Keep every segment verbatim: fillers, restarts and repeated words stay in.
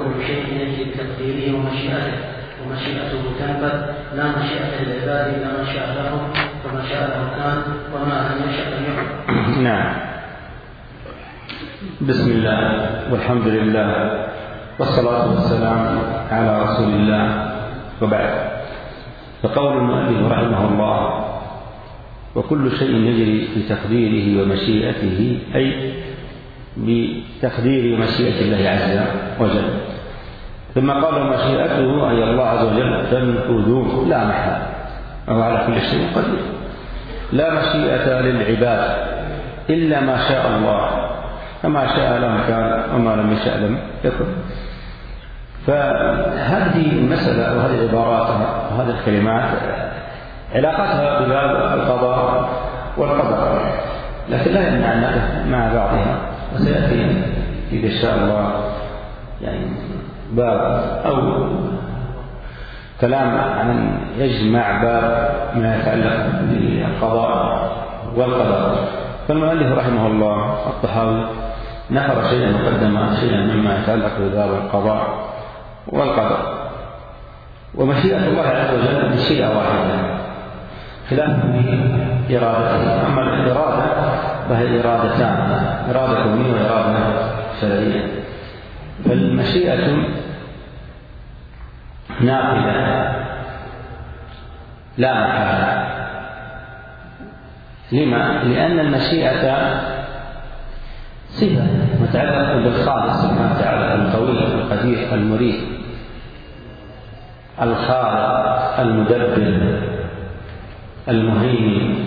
وكل شيء يجري بتقديره ومشيئته ومشيئته تنفذ لا مشيئة للعباد إلا ما شاء لهم وما شاء له كان وما لم يشأ لم يكن. نعم. بسم الله والحمد لله والصلاة والسلام على رسول الله وبعد. فقول المؤلف رحمه الله وكل شيء يجري بتقديره ومشيئته أي بتقدير مشيئة الله عز وجل. ثم قال مشيئته أي الله عز وجل تنفذ لا محالة وهو على كل شيء قدير. لا مشيئة للعباد إلا ما شاء الله فما شاء لهم كان وما لم يشاء لم يكن. فهذه المسألة وهذه العبارات وهذه الكلمات علاقتها بباب القضاء والقدر، لكن لا يمنع أن مع بعضها، وسيأتي إذا شاء الله يعني باب أو كلام عن يجمع باب ما يتعلق بالقضاء والقدر. فالمؤلف رحمه الله الطحاوي نفر شيئا وقدم شيئا مما يتعلق بباب القضاء والقدر. ومشيئة الله عز وجل مشيئة واحدة خلاف بإرادته. أما الإرادة فهي إرادتان، إرادة كونية وإرادة شرعية. فالمشيئة نافذة لا محالة. لما؟ لأن المشيئة صفة متعلقة بالخالق سبحانه وتعالى القوي القدير المريد الخالق المدبر المهيمن.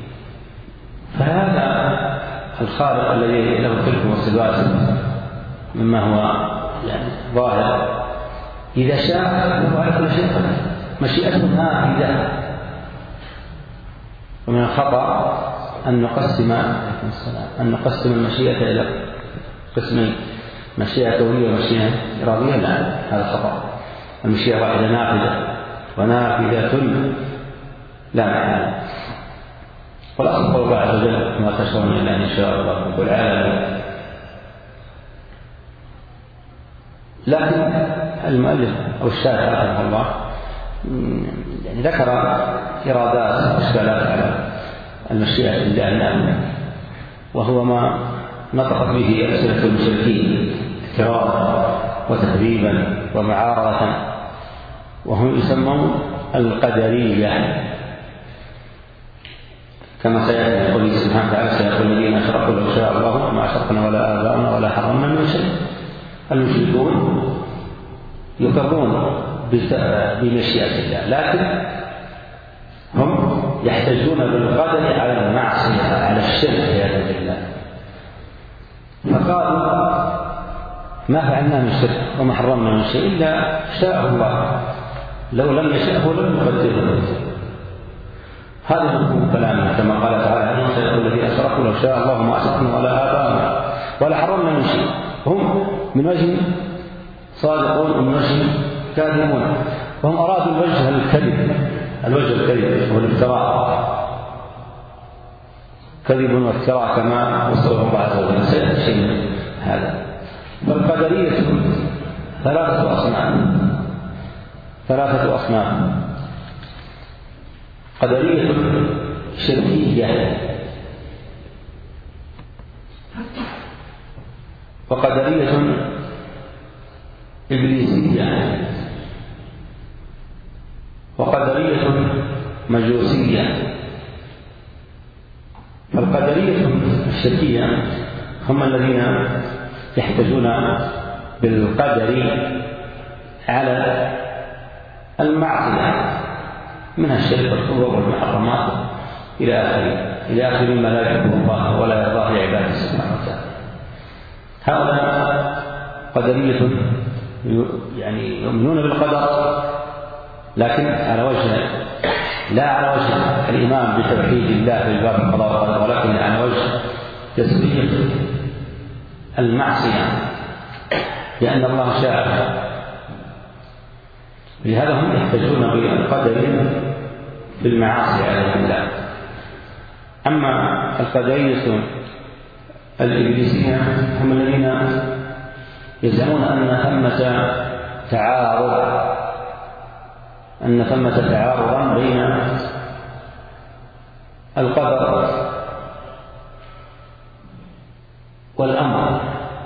فهذا الخالق الذي له تلك الصفات مما هو يعني ظاهر إذا شاء له على كل شيء قدير. مشيئته نافذة. ومن الخطأ أن نقسم أن نقسم المشيئة إلى قسمين، مشيئة كونية ومشيئة إرادية. لا، هذا خطأ. المشيئة واحدة نافذة ونافذة لا محالة. والأصل قول الله عز وجل ما تشاءون إلا أن يشاء الله رب العالمين. لكن المؤلف أو الشارح رحمه الله يعني ذكر إرادات وإشكالات على المشيئة لله النافذة، وهو ما نطقت به ألسنة المشركين اعتراضا وتكذيبا ومعارضة، وهم يسمون القدرية كما سيأتي قوله سبحانه وتعالى سيقول الذين أشركوا لو شاء الله ما أشركنا ولا آباؤنا ولا حرمنا من شيء. المشركون يقرون بمشيئة الله، لكن هم يحتجون بالقدر على المعصية على الشرك عياذا بالله. فقالوا ما فعلنا من شرك وما حرمنا من شيء إلا شاء الله، لو لم يشأه لم يقدره. هذا هو كلامنا كما قال تعالى سيقول الذين أشركوا لو شاء الله ما أشركنا ولا آباؤنا ولا حرمنا من شيء. هم من وجه صادقون ومن وجه كاذبون، وهم أرادوا الوجه الكذب، الوجه الكذب هو الافتراء، كذب وافتراء كما وصفه الله عز وجل. سيأتي شيء من هذا. فالقدرية ثلاثة أصناف ثلاثة أصناف قدرية شركية، وقدرية إبليسية، وقدرية مجوسية. فالقدرية الشركية هم الذين يحتجون بالقدر على المعصية منها الشرك والكفر والمحرمات إلى آخره إلى آخر ما لا يحبه الله ولا يرضاه لعباده سبحانه وتعالى. هؤلاء قدرية يعني يؤمنون بالقدر، لكن على وجه لا على وجه الإيمان بتوحيد الله في باب القضاء والقدر، ولكن على وجه تسبيح المعصية لأن الله شاء. لهذا هم يحتجون بالقدر في المعاصي عليه الله. أما القدرية الإبليسية هم الذين يزعمون أن ثمة تعارض أن ثمة تعارضا بين القدر والأمر.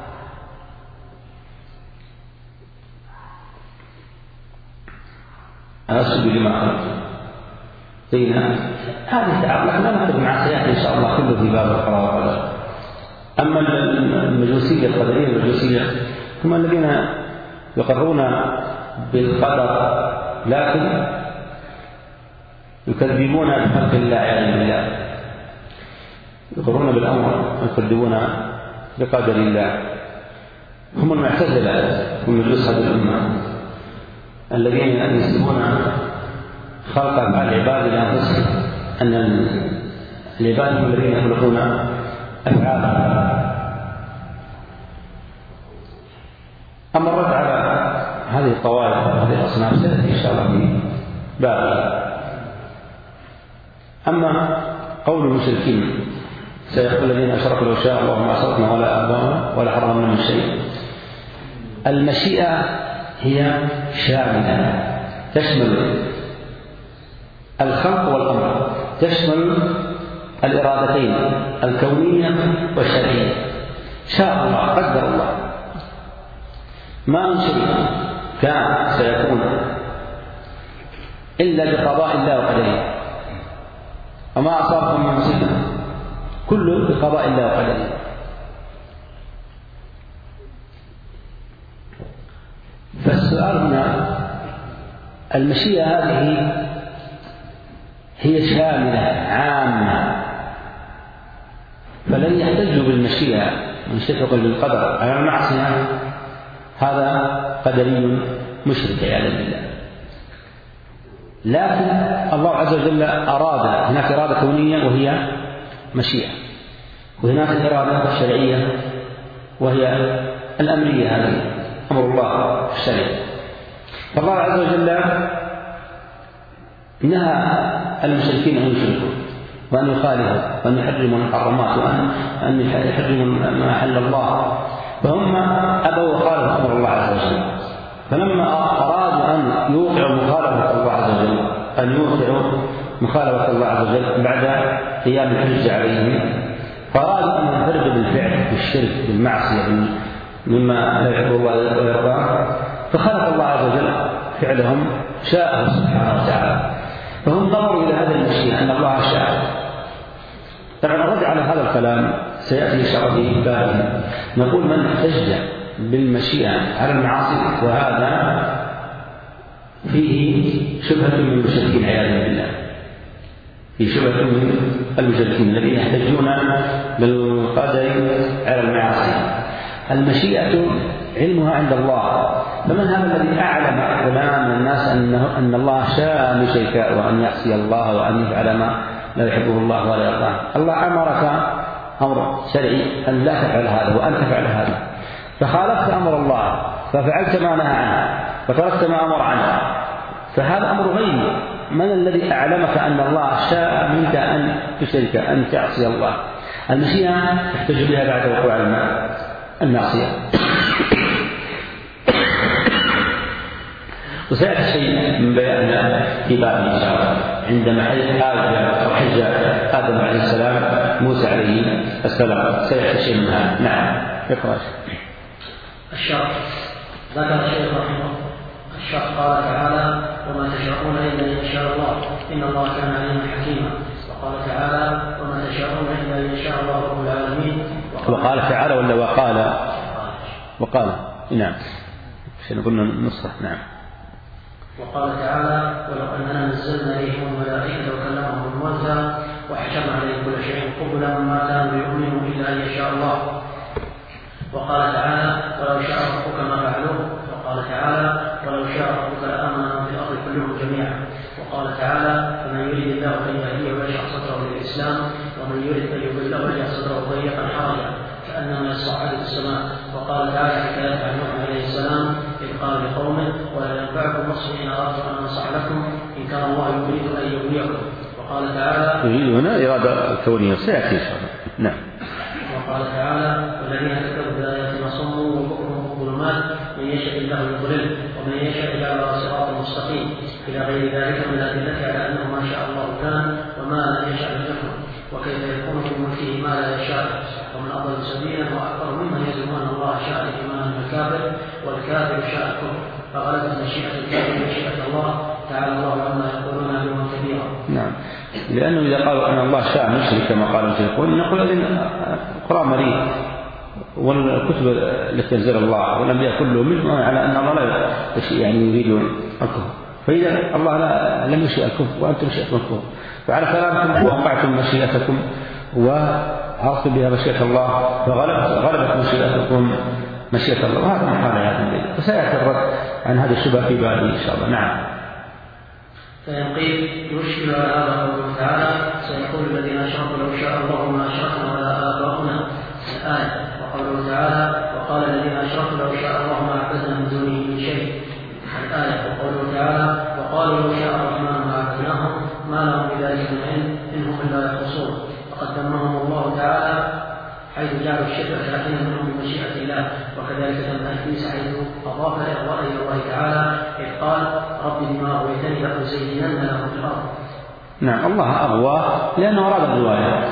أسجد لما خلقت بين هذه تعارض، لكن لا نكتب مع سيأتي إن شاء الله كله في باب القضاء والقدر. أما المجوسية القدرية المجوسية هم الذين يقرون بالقدر لكن يكذبون بخلق الله عياذا بالله، يقرون بالأمر ويكذبون بقدر الله. هم المعتزلة هم مجوس هذه الأمة الذين ينسبون خلق أفعال العباد لأنفسهم، أن العباد هم الذين يخلقون أفعالهم. أما الرد على هذه الطوائف وهذه الأصناف سيأتي إن شاء الله في باب. أما قول المشركين سيقول الذين أشركوا لو شاء الله ما أشركنا ولا آباؤنا ولا حرمنا من شيء، المشيئة هي شاملة تشمل الخلق والأمر، تشمل الإرادتين الكونية والشرعية. شاء الله قدر الله ما من شيء كان سيكون إلا بقضاء الله وقدره، وما أصابكم من مصيبة كله بقضاء الله وقدره. فالسؤال هنا المشيئة هذه هي شاملة عامة، فلن يحتجوا بالمشيئة ويشتغل بالقدر على المعصية، هذا قدري مشرك عياذا بالله. لكن الله عز وجل أراد، هناك إرادة كونية وهي مشيئة، وهناك إرادة شرعية وهي الأمرية، هذه أمر الله الشرعي. فالله عز وجل نهى المشركين أن يشركوا وأن يخالفوا وأن يحرموا المحرمات وأن يحرموا ما أحل الله، فهم أبوا وخالفوا أمر الله عز وجل. فلما أرادوا أن يوقعوا مخالفة الله عز وجل، أن يوقعوا مخالفة الله عز وجل بعد قيام الحجة عليهم، فأرادوا أن ينفردوا بالفعل بالشرك بالمعصية مما لا يحب الله ويرضاه، فخلق الله عز وجل فعلهم شاءه سبحانه وتعالى. فهم نظروا إلى هذا المشيئة أن الله شاء. طبعا الرد على هذا الكلام سيأتي إن شاء الله في بابه. نقول من احتج بالمشيئة على المعاصي وهذا فيه شبهة من المشركين عياذا بالله، في شبهة من المشركين الذين يحتجون بالقدر على المعاصي. المشيئة علمها عند الله، فمن هذا الذي أعلم فلان من الناس أنه أن الله شاء أن يشرك وأن يعصي الله وأن يفعل ما لا يحبه الله ولا يرضاه؟ الله أمرك أمر شرعي أن لا تفعل هذا وأن تفعل هذا، فخالفت أمر الله ففعلت ما نهى عنه فتركت ما أمر عنه، فهذا أمر غيبي. من الذي أعلمك أن الله شاء منك أن تشرك أن تعصي الله؟ المشيئة تحتج بها بعد وقوع المعصية. وسيأتي شيء من بياننا في بابه إن شاء الله عندما حج آدم عليه السلام موسى عليه السلام، سيأتي شيء من هذا. نعم اقرأ. الشرط ذكر الشيخ رحمه الشرط قال تعالى وما تشاءون إلا إن شاء الله إن الله كان عليما حكيما. وقال تعالى وما تشاءون إلا إن شاء الله رب العالمين. وقال تعالى ولا وقال وقال نعم عشان قلنا نصح. نعم. وقال تعالى ولو أننا نزلنا إليهم الملائكة وكلمهم الموتى وحكم عليهم كل شيء قبلا ما كانوا يؤمنوا إلا أن يشاء الله. وقال تعالى ولو شاء ربك ما فعلوه. وقال تعالى ولو شاء ربك لآمن من في الأرض كلهم جميعا. وقال تعالى فمن يريد الله أن يهديه ويشرح صدره للإسلام ومن يريد أن يضله ويجعل صدره ضيقا حرجا كأنما يصعد في السماء. وقال تعالى حكاية عن نوح عليه السلام إذ قال لقومه ولا ينفعكم نصحي إن أردت أن أنصح لكم إن كان الله يريد أن يغويكم. وقال تعالى يريد هنا إرادة كونية سيأتي إن شاء الله. نعم. وقال تعالى والذين كذبوا بآياتنا صم وبكم وظلمات الظلمات من يشاء الله يضلل ومن يشاء يجعله صراطا مستقيم إلى غير ذلك من الأدلة على أنه ما شاء الله كان وما لم يشاء لم يكن وكيف يكون في ملكه ما لا يشاء ومن أضل سبيلا وأكثر ممن يزعم أن الله شاء الإيمان بالكافر والكافر شاء الكفر فغلبت مشيئة الكافر مشيئة الله تعالى الله عما يقولون علوا كبيرا. نعم، لأنه إذا قالوا أن الله شاء مشرك كما قال المشركون نقول أن القرآن مريض والكتب التي أنزل الله والأنبياء كلهم منهم على أن الله لا يعني يريدون الكفر، فإذا الله لا لم يشاء الكفر وأنتم شئتم الكفر، فعلى كلامكم وقعتم مشيئتكم وعرفتم بها مشيئة الله فغلبت غلبت مشيئتكم مشيئة الله، وهذا محال هذا الليل، فسيأتي الرد عن هذا الشبه في باله إن شاء الله. نعم. فإن قيل يشكل على هذا قوله تعالى سيقول الذين أشركوا لو شاء الله ما أشركنا ولا آباؤنا الآية، وقوله تعالى وقال الذين أشركوا لو شاء الله ما عبدنا من دونه من شيء الآية، وقوله تعالى وقالوا لو شاء الرحمن ما عبدناهم ما لهم بذلك من علم إن هم إلا يخرصون، وقد ذمهم الله تعالى حيث جعلوا الشرك ساكنا منهم بمشيئة الله، وكذلك ذم إبليس حيث أضاف الإغواء إلى الله تعالى إذ قال رب بما أغويتني لأزينن لهم في الأرض. نعم، الله أغواه لأنه أراد الغواية،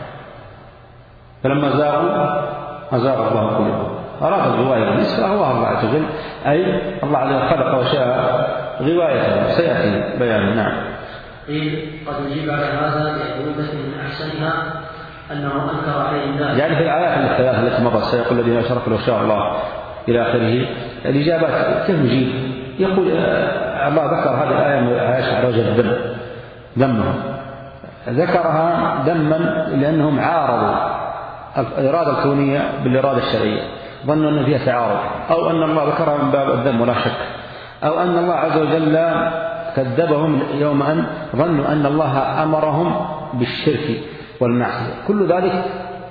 فلما زاغوا أزاغ الله قلوبهم، أراد الغواية إبليس فأغواه الله عز وجل، أي الله عز وجل خلق وشاء غوايته، سيأتي بيانه. نعم. قيل قد يجيب على هذا بأجوبة من أحسنها أنه أنكر عليهم ذلك، يعني في الآيات الثلاث التي مضت سيقول الذين أشركوا لو شاء الله إلى آخره، الإجابات كيف يجيب؟ يقول الله ذكر هذه الآية عائشة على وجه الذم ذمهم، ذكرها ذما لأنهم عارضوا الإرادة الكونية بالإرادة الشرعية، ظنوا أن فيها تعارض، أو أن الله ذكرها من باب الذم ولا شك، أو أن الله عز وجل كذبهم يوم أن ظنوا أن الله أمرهم بالشرك والمعصية. كل ذلك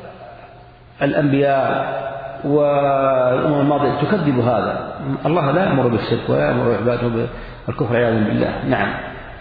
الأنبياء والأمم الماضية تكذب هذا، الله لا يأمر بالشرك ولا يأمر عباده بالكفر عياذا بالله. نعم.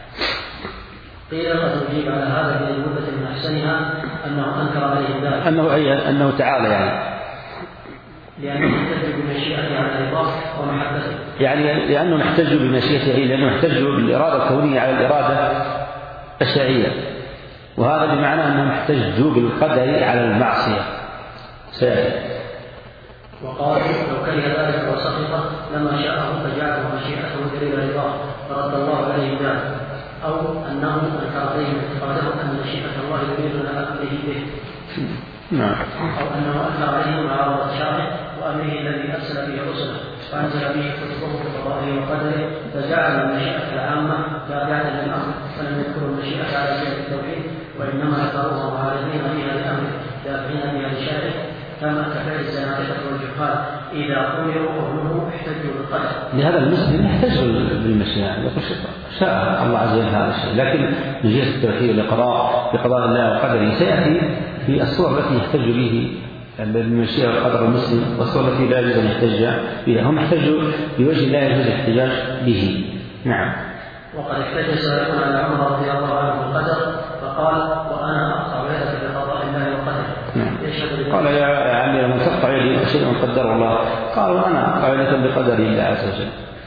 قيل قد يجيب على هذا بأجوبة من أحسنها أنه أنكر عليهم ذلك، أنه أي أنه تعالى يعني لأنه يحتج بمشيئته على الإضافة ومحبته، يعني لأنه نحتج بمشيئته، لأنه نحتج بالإرادة الكونية على الإرادة الشرعية، وهذا بمعنى أنهم احتجوا بالقدر على المعصية. سيأتي. وقال لو كره ذلك وسخطه لما شاءه فجعله مشيئته دليل الإضافة فرد الله عليه ذلك، أو أنه أنكر عليهم اعتقادهم أن مشيئة الله يريد على أمره به، نعم. أو أنه أنكر عليهم معارضة شرعه وأمره الذي أرسل به رسله فأنزل به كتبه بقضائه وقدره، فجعل المشيئة العامة تابعة للأمر، فلم يذكروا المشيئة على جهة التوحيد وإنما ذكروها معارضين بها لأمره دافعين بها لشرعه، كما كفعل الزنادقة والجهال إذا أمروا وهم احتجوا بالقدر. لهذا المسلم يحتج بالمشيئة، يقول شاء الله عز وجل هذا الشيء، لكن من جهة التوحيد والإقرار بقضاء الله وقدره سيأتي في الصور التي يحتج به بالمشيئة والقدر المسلم، والصور التي لا يجوز أن يحتج بها، هم احتجوا بوجه لا يجوز الاحتجاج به. نعم. وقد احتج سائل على عمر رضي الله عنه بالقدر فقال وأنا أقطع يدك بقضاء الله وقدره. نعم. قال يا عمي من تقطع يدي شيء قدر الله، قال وأنا أقطع يدك بقدر الله عز وجل.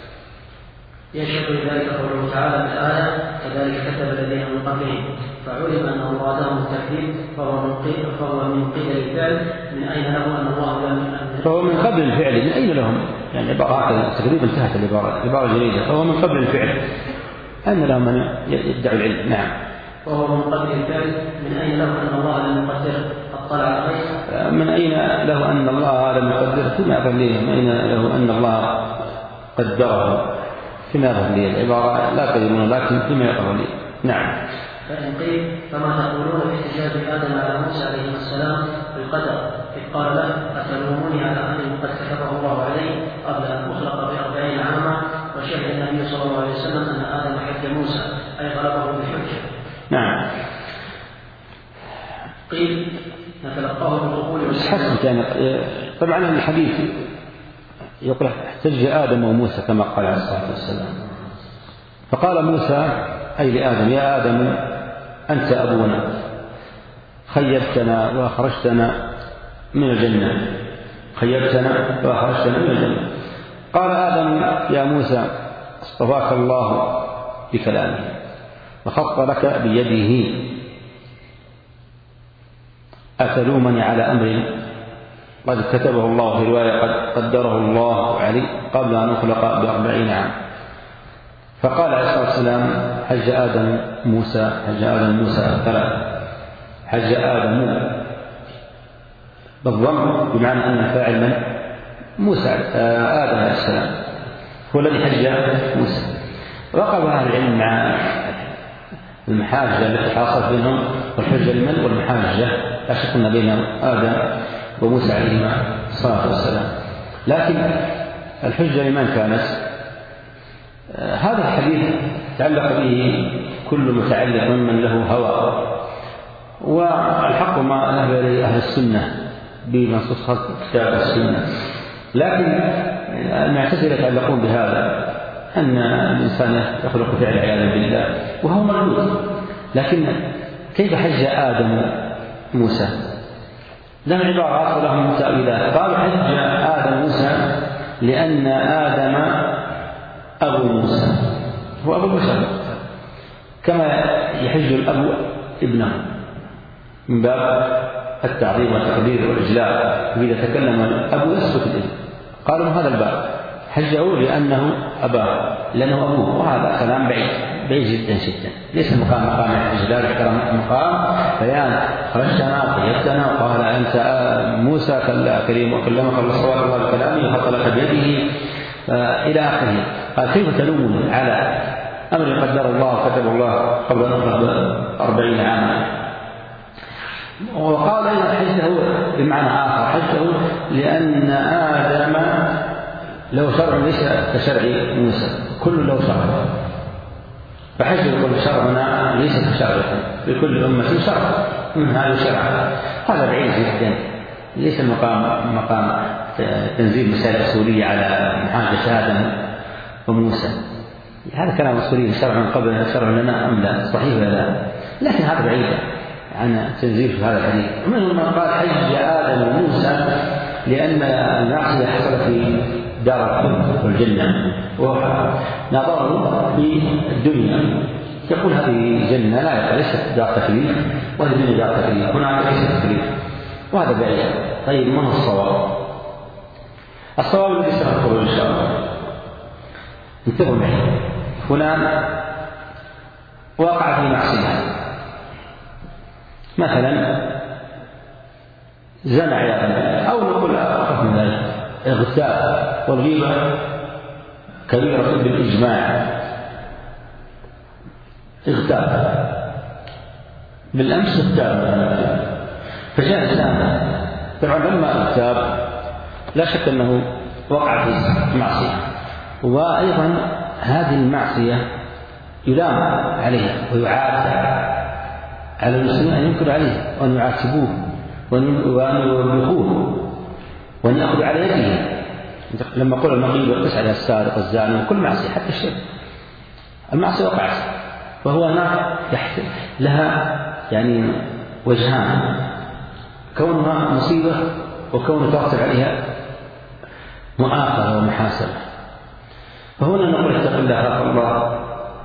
يشهد لذلك قوله تعالى في الآية كذلك كتب الذين من قبلهم، فعلم أن مرادهم التكذيب فهو من قبل فهو من قبل الفعل، من أين له أن الله لم فهو من قبل الفعل، من أين لهم؟ يعني عبارة تقريبا انتهت العبارة، عبارة جديدة، فهو من قبل الفعل، أين لهم من يدعي العلم؟ نعم. فهو من قبل الفعل، من أين له أن الله لم يقدره؟ اطلع عليه. من أين له أن الله لم يقدره؟ فيما يظهر لي، من أين له أن الله قدره؟ فيما يظهر لي العبارة لا تدرون، لكن فيما يظهر لي. نعم. فإن قيل فما تقولون في احتجاج آدم على موسى عليه السلام بالقدر إذ قال له أتلوموني على أمر قد كتبه الله عليه قبل أن أخلق بأربعين عاما، وشهد النبي صلى الله عليه وسلم أن آدم حج موسى أي غلبه بالحجة. نعم. قيل نتلقاه بالقبول والحسن. يعني طبعا الحديث يقول احتج آدم وموسى كما قال عليه الصلاة والسلام، فقال موسى أي لآدم يا آدم أنت أبونا، خيبتنا وأخرجتنا من الجنة، خيبتنا وأخرجتنا من الجنة، قال آدم يا موسى اصطفاك الله بكلامه وخط لك بيده أتلومني على أمر قد كتبه الله في رواية قد قدره الله علي قبل أن أخلق بأربعين عام. فقال عليه الصلاة والسلام حج آدم موسى حج آدم موسى ثلاث حج آدم بالضم بمعنى أن الفاعل من موسى آدم عليه السلام هو الذي حج موسى. وقف أهل العلم مع المحاجة التي حاصلت بينهم والحجة لمن والمحاجة لا شك أن بين آدم وموسى عليهما الصلاة والسلام. لكن الحجة لمن كانت؟ آه هذا الحديث تعلق به كل متعلق ممن له هوى، والحق ما ذهب إليه أهل السنة بمنصوص كتاب السنة. لكن المعتزلة يتعلقون بهذا أن الإنسان يخلق فعل عياذا بالله وهو موجود. لكن كيف حج آدم موسى؟ لهم عبارات ولهم تأويلات. قال حج آدم موسى لأن آدم أبو موسى هو أبو موسى كما يحج الأب ابنه من باب التعظيم والتقدير والإجلال. إذا تكلم الأب يسكت الابن. قالوا هذا الباب حجه لأنه أباه لأنه أبوه، وهذا كلام بعيد بعيد جدا جدا. ليس المقام مقام الإجلال احترام مقام بيان خرجتنا طيبتنا وقال أنت موسى كريم وكلمك الله صلى الله عليه وسلم وخط لك بيده إلى آخره. قال كيف تلومني على أمر قدر الله وكتب الله قبل أن أخلق أربعين عاما؟ وقال أيضا حجه بمعنى آخر حجه لأن آدم له شرع ليس كشرع موسى، كل له شرع، فحج كل شرعنا ليس كشرع لكل أمة شرع من هذا الشرع. هذا بعيد جدا. ليس المقام مقام تنزيل مسائل أصولية على محاجة آدم وموسى. هذا كلام أصولي شرع قبل شرع لنا أم لا؟ صحيح ولا لا؟ لكن هذا بعيد عن تنزيل في هذا الحديث. ومنهم من قال حج آدم وموسى لأن المعصية حصلت في دار الخلد والجنة ونظروا في الدنيا يقول هذه جنة لا ليست دار تكليف وهذه الدنيا دار تكليف، هناك ليست تكليف، وهذا بعيد. طيب ما هو الصواب؟ الصواب الذي سنذكره إن شاء الله. انتبهوا معي. فلان وقع في معصية مثلا زنى عياذا بالله، أو نقول أخف من ذلك اغتاب، والغيبة كبيرة بالإجماع. اغتاب بالأمس اغتاب فجاء إنسان طبعا لما اغتاب لا شك أنه وقع في معصية، وأيضا هذه المعصية يلام عليها ويعاد على المسلمين أن ينكر عليه وأن يعاتبوه وأن يوبخوه وأن يأخذ على يده. لما قول المغيب يقص على السارق الزاني وكل معصية حتى الشرك، المعصية وقعت، وهو هناك تحت لها يعني وجهان، كونها مصيبة وكون ترتب عليها مؤاخذة ومحاسبة. فهنا نقول اتق الله خاف الله،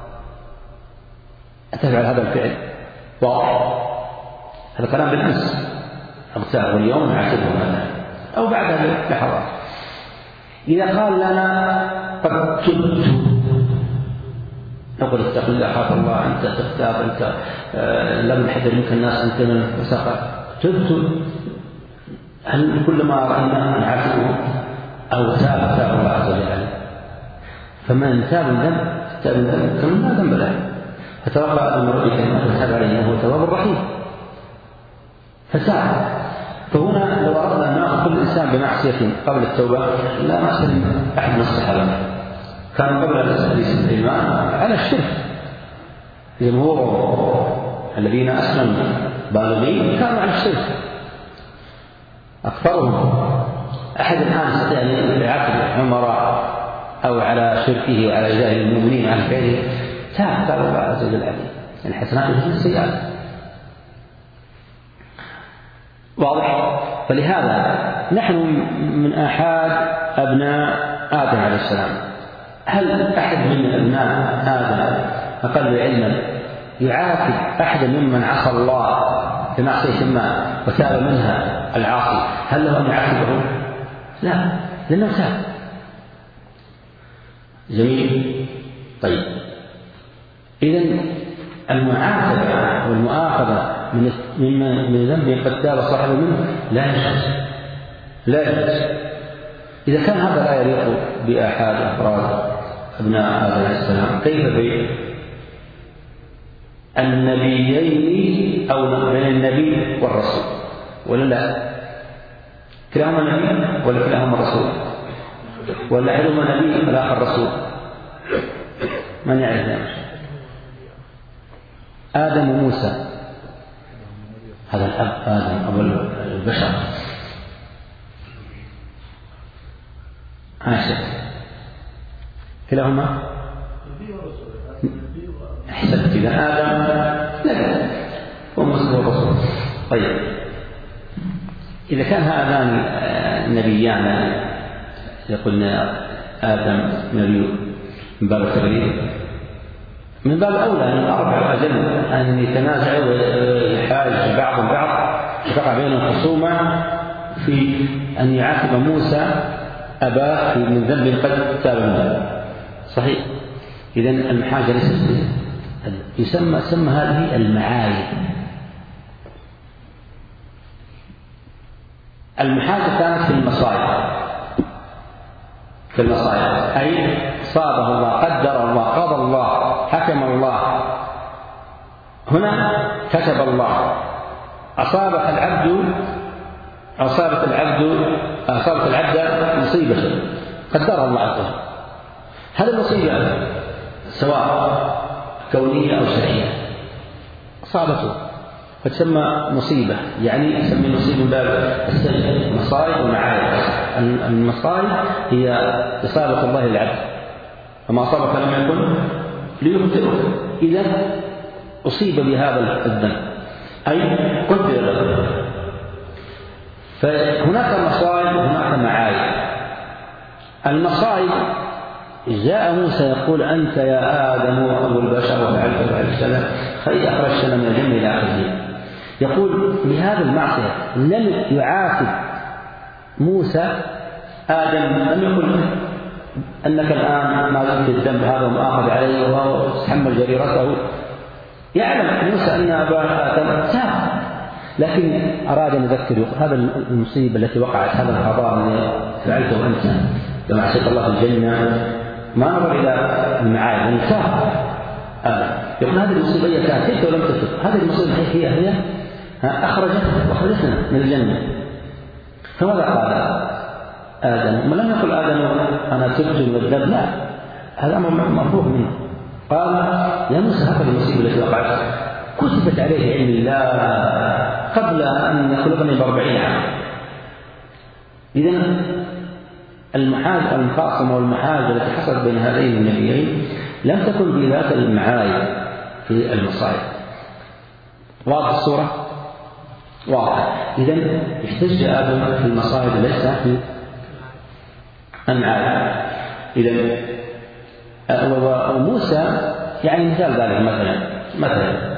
أتفعل هذا الفعل واضح، هذا كلام بالأمس اغتاب واليوم نعاتبه هذا أو بعد لحظات. إذا قال لنا قد تبت نقول اتق الله خاف الله، أنت تغتاب، أنت آه لم يحذر منك الناس، أنت من الفسقة، تبت. هل كلما رأينا نعاتبه أو تاب تاب الله عز وجل؟ فمن تاب من ذنب تاب من ذنب كمن لا ذنب له، فتوقع المرء كلمة وتاب عليه إنه تواب الرحيم فساء. فهنا لو أردنا أن نأخذ كل إنسان بمعصية قبل التوبة لا نسلم أحد من الصحابة، كانوا قبل الإيمان على الشرك، جمهور الذين أسلموا بالغين كانوا على الشرك أكثرهم. أحد الآن يستطيع أن يعاقب عمر أو على شركه وعلى جاهل المؤمنين عن فعله، تاب قال الله عز وجل عليه الحسنات مثل السيئات. واضح؟ فلهذا نحن من آحاد أبناء آدم عليه السلام، هل أحد من أبناء آدم أقل علما يعاتب أحد ممن عصى الله بمعصية ما وتاب منها العاصي؟ هل له أن يعاتبه؟ لا، لأنه تاب. جميل. طيب، إذن المعاتبة والمؤاخذة من من ذنب قد تاب صاحبه منه لا يجوز، لا يجوز. إذا كان هذا لا يليق بأحد أفراد أبناء آدم عليه السلام، كيف بالنبيين أو بين النبي والرسول؟ ولا لا؟ كلاهما نبي ولا كلاهما رسول؟ ولا أحدهما نبي والآخر رسول؟ من يعرف ذلك؟ آدم وموسى، هذا الأب آدم أبو البشر، عاشر، كلاهما أحسنت. إذا آدم لا وموسى والرسول. طيب، إذا كان هذان النبيان يقولنا آدم نبي من باب التغيير، من باب أولى أن الأربعة أجل أن يتنازعوا ويحاج بعض البعض وتقع بينهم خصومة في أن يعاتب موسى أباه من ذنب قد تاب منه. صحيح. إذن المحاجة ليست يسمى سمى هذه المعايب. المحاجة كانت في المصائب، في المصائب أي صابه الله، قدر الله، قضى الله، حكم الله. هنا كتب الله، أصابت العبد أصابت العبد أصابت العبد مصيبة قدرها الله عز وجل. هذه المصيبة سواء كونية أو شرعية أصابته فتسمى مصيبة، يعني يسمى مصيبة من باب السجن، مصائب ومعايب. المصائب هي إصابة الله للعبد، فما أصابك لم يكن ليخطئك، إذا أصيب بهذا الذنب أي قدر له. فهناك مصائب وهناك معايب. المصائب جاء موسى يقول أنت يا آدم أبو البشر وفعلت وفعلت كذا خير أخرجتنا من الجنة إلى آخره. يقول بهذا المعصية لم يعاتب موسى آدم، لم يقل أنك الآن ما زلت الذنب هذا ومؤاخذ عليه وتحمل جريرته. يعلم موسى أن أبا آدم تاب، لكن أراد أن يذكر هذا المصيبة التي وقعت، هذا القضاء الذي فعلته أنت لما عصيت الله في الجنة، ما نظر إلى المعايب لأنه تاب آدم. يقول هذه المصيبة هي كانت تلك ولم تتب، هذه المصيبة هي هي أخرجت وأخرجتنا من الجنة. فماذا قال آدم؟ ولم يقل آدم أنا تبت من الذنب، لا، هذا أمر مرفوع منه. قال يا موسى هذه المصيبة التي وقعت كتبت عليه علم الله قبل أن يخلقني بأربعين عام. إذن المحاجة المخاصمة والمحاجة التي حصلت بين هذين النبيين لم تكن بذات المعايب في المصائب. واضح الصورة؟ واضح. إذن احتج آدم في المصائب ليس في المعايب. إذن وموسى يعني مثال ذلك، مثلا مثلا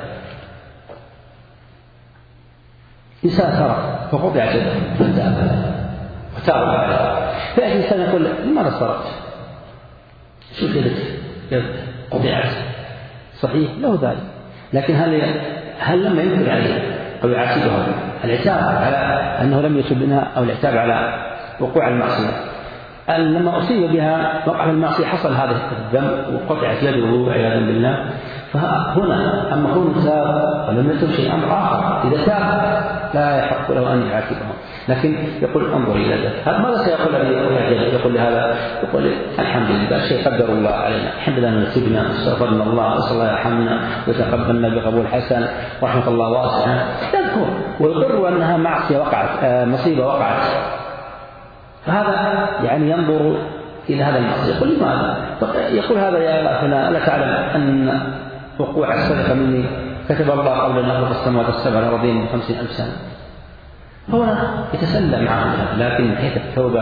إنسان سرق فقطع يده فتاب وتاب عليه، فيأتي إنسان يقول لماذا سرقت؟ شوف يدك قطعت، صحيح له ذلك، لكن هل هل لما ينكر عليه أو يعاتبه العتاب على أنه لم يتب منها أو العتاب على وقوع المعصية؟ لما أصيب بها وقع المعصية حصل هذا الذنب وقطعت يده عياذا بالله. فهنا أما كون تاب ولم يتب شيء أمر آخر، إذا تاب لا يحق له أن يعاتبه، لكن يقول انظر إلى ذلك. هذا ماذا سيقول الذي يقول لهذا؟ يقول الحمد لله شيء قدر الله علينا، الحمد لله أن تبنا واستغفرنا الله، أسأل الله يرحمنا ويتقبلنا بقبول حسن ورحمة الله واسعة، يذكر ويقر أنها معصية وقعت، مصيبة وقعت. فهذا يعني ينظر إلى هذا المعصية، يقول لماذا؟ يقول هذا يا فلان ألا تعلم أن وقوع السرقة مني كتب الله قبل أن يخلق السماوات السبع أراضين من خمسين ألف سنة. هو يتسلى معهم، لكن من حيث التوبة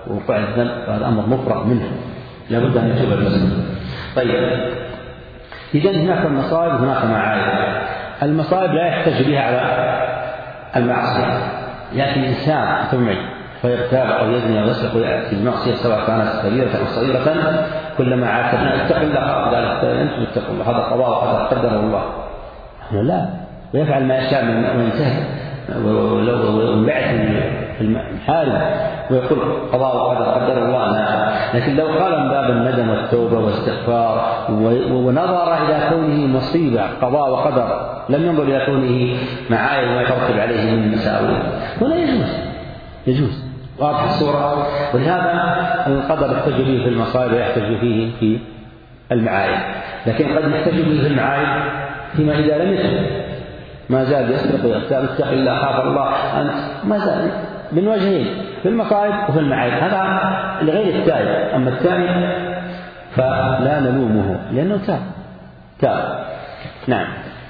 ووقوع الذنب فهذا أمر مفرغ منه لا بد أن يتوب المسلم. طيب إذن هناك المصائب وهناك معايب. المصائب لا يحتج بها على المعصية، يأتي إنسان ثمي فيرتاب أو يزني أو يسرق ويأتي المعصية سواء كانت كبيرة أو صغيرة كلما عاتبنا اتق الله قال أنتم اتقوا الله هذا قضاء وهذا قدره الله لا، ويفعل ما يشاء من وينتهي وينبعث في المحارم ويقول قضاء وقدر قدر الله لا. لكن لو قال من باب الندم والتوبة والاستغفار ونظر إلى كونه مصيبة قضاء وقدر لم ينظر إلى كونه معايب وما يترتب عليه من مساوئ هنا يجوز يجوز واضح الصورة. ولهذا القدر يحتج به في المصائب ويحتج فيه في المعايب، لكن قد يحتج به في المعايب فيما إذا لم يتب ما زال يسرق ويغتاب اتق الله خاف الله أنت ما زال من وجهين في المصائب وفي المعايب هذا لغير التائب. أما التائب فلا نلومه لأنه تاب تاب. نعم.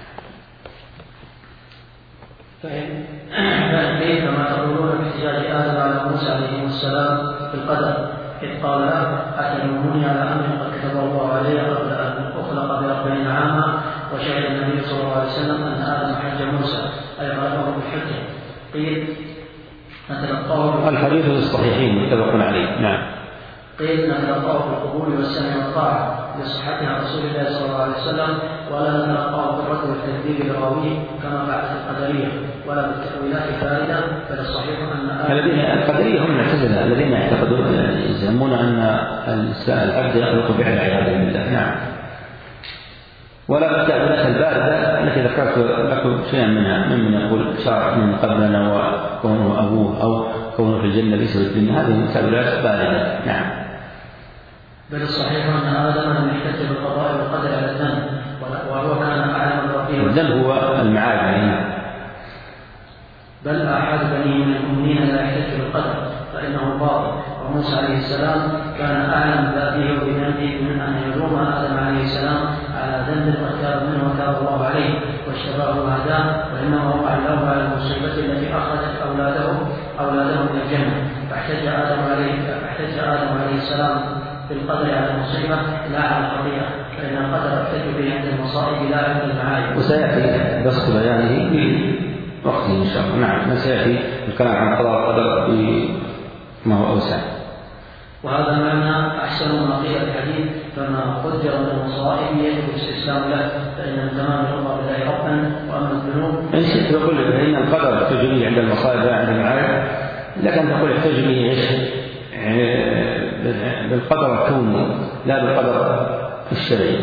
فإن كيف ما تقولون باحتجاج آدم على موسى عليه السلام في القدر إذ قال له أتلوموني على أمر قد كتب الله علي قبل أن أخلق بأربعين عاما وشهد النبي صلى الله عليه وسلم أن آدم حج موسى أي غلبه بالحجة. قيل نتلقاه الحديث الصحيحين متفق عليه. نعم. قيل نتلقاه بالقبول والسمع والطاعة لصحتها رسول الله صلى الله عليه وسلم ولا نتلقاه بالرد والتكذيب لراويه كما فعلت القدرية ولا بالتأويلات الفارغة بل الصحيح أن الذين القدرية هم المعتزلة الذين يعتقدون يزعمون أن العبد يخلق فعل عياذا بالله. نعم. ولا بالتأويلات الباردة التي ذكرت لكم شيئا منها ممن يقول شرع من قبلنا وكونه أبوه أو كونه في الجنة ليس في الدنيا هذه تأويلات باردة. نعم. بل الصحيح أن آدم لم يحتج بالقضاء والقدر على الذنب وهو كان أعلم ربه. الذنب هو المعاد. بل أحد بنيه من المؤمنين لا يحتج بالقدر فإنه باطل. وموسى عليه السلام كان أعلم بذاته وبذنبه من أن يلوم آدم عليه السلام على ذنب وتاب منه وتاب الله عليه واشتباه وهداه وإنما وقع له على المصيبة التي أخذت أولاده أولاده من الجنة فاحتج آدم عليه فاحتج آدم عليه السلام بالقدر على المصيبة لا على الخطيئة فإن القدر يحتج به عند المصائب لا عند المعايب. وسيأتي بسط بيانه في وقته إن شاء الله. نعم. سيأتي الكلام عن القضاء والقدر بما هو أوسع. وهذا معنى أحسن ما قيل الحديث فما قدر من المصائب يجب الاستسلام له فإن من تمام الله بالله ربا وأما الذنوب. إن شئت تقول إن القدر يحتج به عند المصائب لا عند المعايب لكن تقول يحتج به ايش؟ بالقدر الكوني لا بالقدر الشرعي.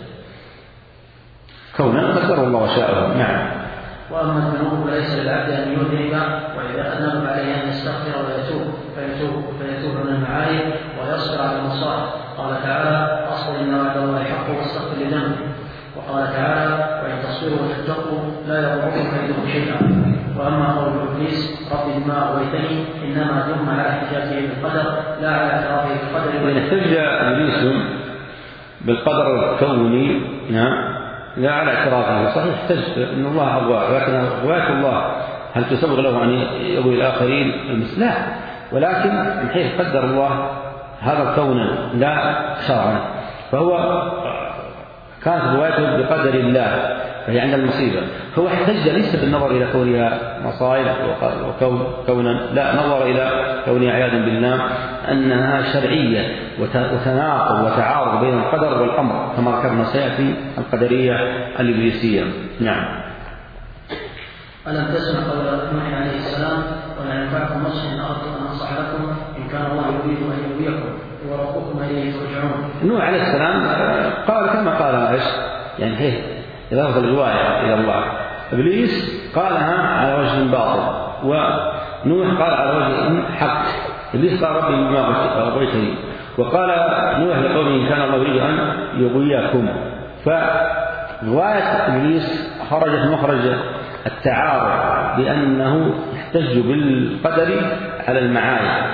كونا قدر الله وشاءه. نعم. وأما الذنوب فليس للعبد أن يذنب وإذا أذنب عليه أن يستغفر ويتوب فيتوب فيتوب من المعايب ويصبر على المصائب. قال تعالى أصل إن وعد الله حق واستغفر لذنبه. وقال تعالى وإن تصبروا وتتقوا لا يضركم كيدهم شيئا. وأما قول إبليس رب بما أغويتني إنما ذم على احتجاجه بالقدر لا على اعترافه بالقدر. وإن احتج إبليس بالقدر الكوني لا على اعترافه صحيح احتج أن الله أغواه لكن أغواك الله هل تسوغ له أن يغوي الآخرين؟ لا، ولكن من حيث قدر الله هذا كونا لا شرعا فهو كانت روايته بقدر الله فهي عند المصيبة فهو احتج ليس بالنظر إلى كونها مصائب وكونا لا نظر إلى كونها عياذا بالله أنها شرعية وتناقض وتعارض بين القدر والأمر كما ذكرنا سيأتي القدرية الإبليسية. نعم. ألم تسمع قول نوح عليه السلام ولا ينفعكم نصح إن أردت أن أنصح لكم إن كان الله يريد أن يغويكم وربكم إليه ترجعون. نوح عليه السلام قال كما قال ايش يعني هي إضافة الرواية إلى الله. إبليس قالها على وجه باطل ونوح قال على وجه حق. إبليس قال ربي بما أغويتني وقال نوح لقومه إن كان الله يريد أن يغويكم. فرواية إبليس خرجت مخرج التعارض بأنه يحتج بالقدر على المعايب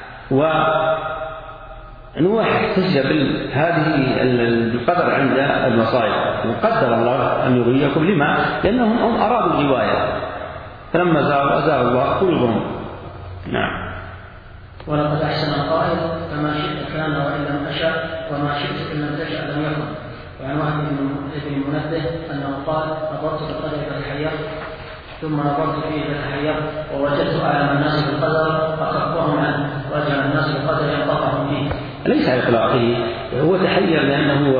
ونوح احتج بهذه القدر عند المصائب وقدر الله أن يغويكم لما؟ لأنهم هم أرادوا الغواية فلما زاغوا أزاغ الله قلوبهم. نعم. ولقد أحسن القائل فما شئت كان وإن لم أشأ وما شئت إن لم تشأ لم يكن. وعن وهب بن منبه أنه قال نظرت بالقدر فتحيرت ثم نظرت فيه فتحيرت ووجدت أعلم الناس بالقدر أخفهم عنه وأجعل الناس بالقدر ينقطعهم فيه. ليس على إطلاقه، هو تحير لأنه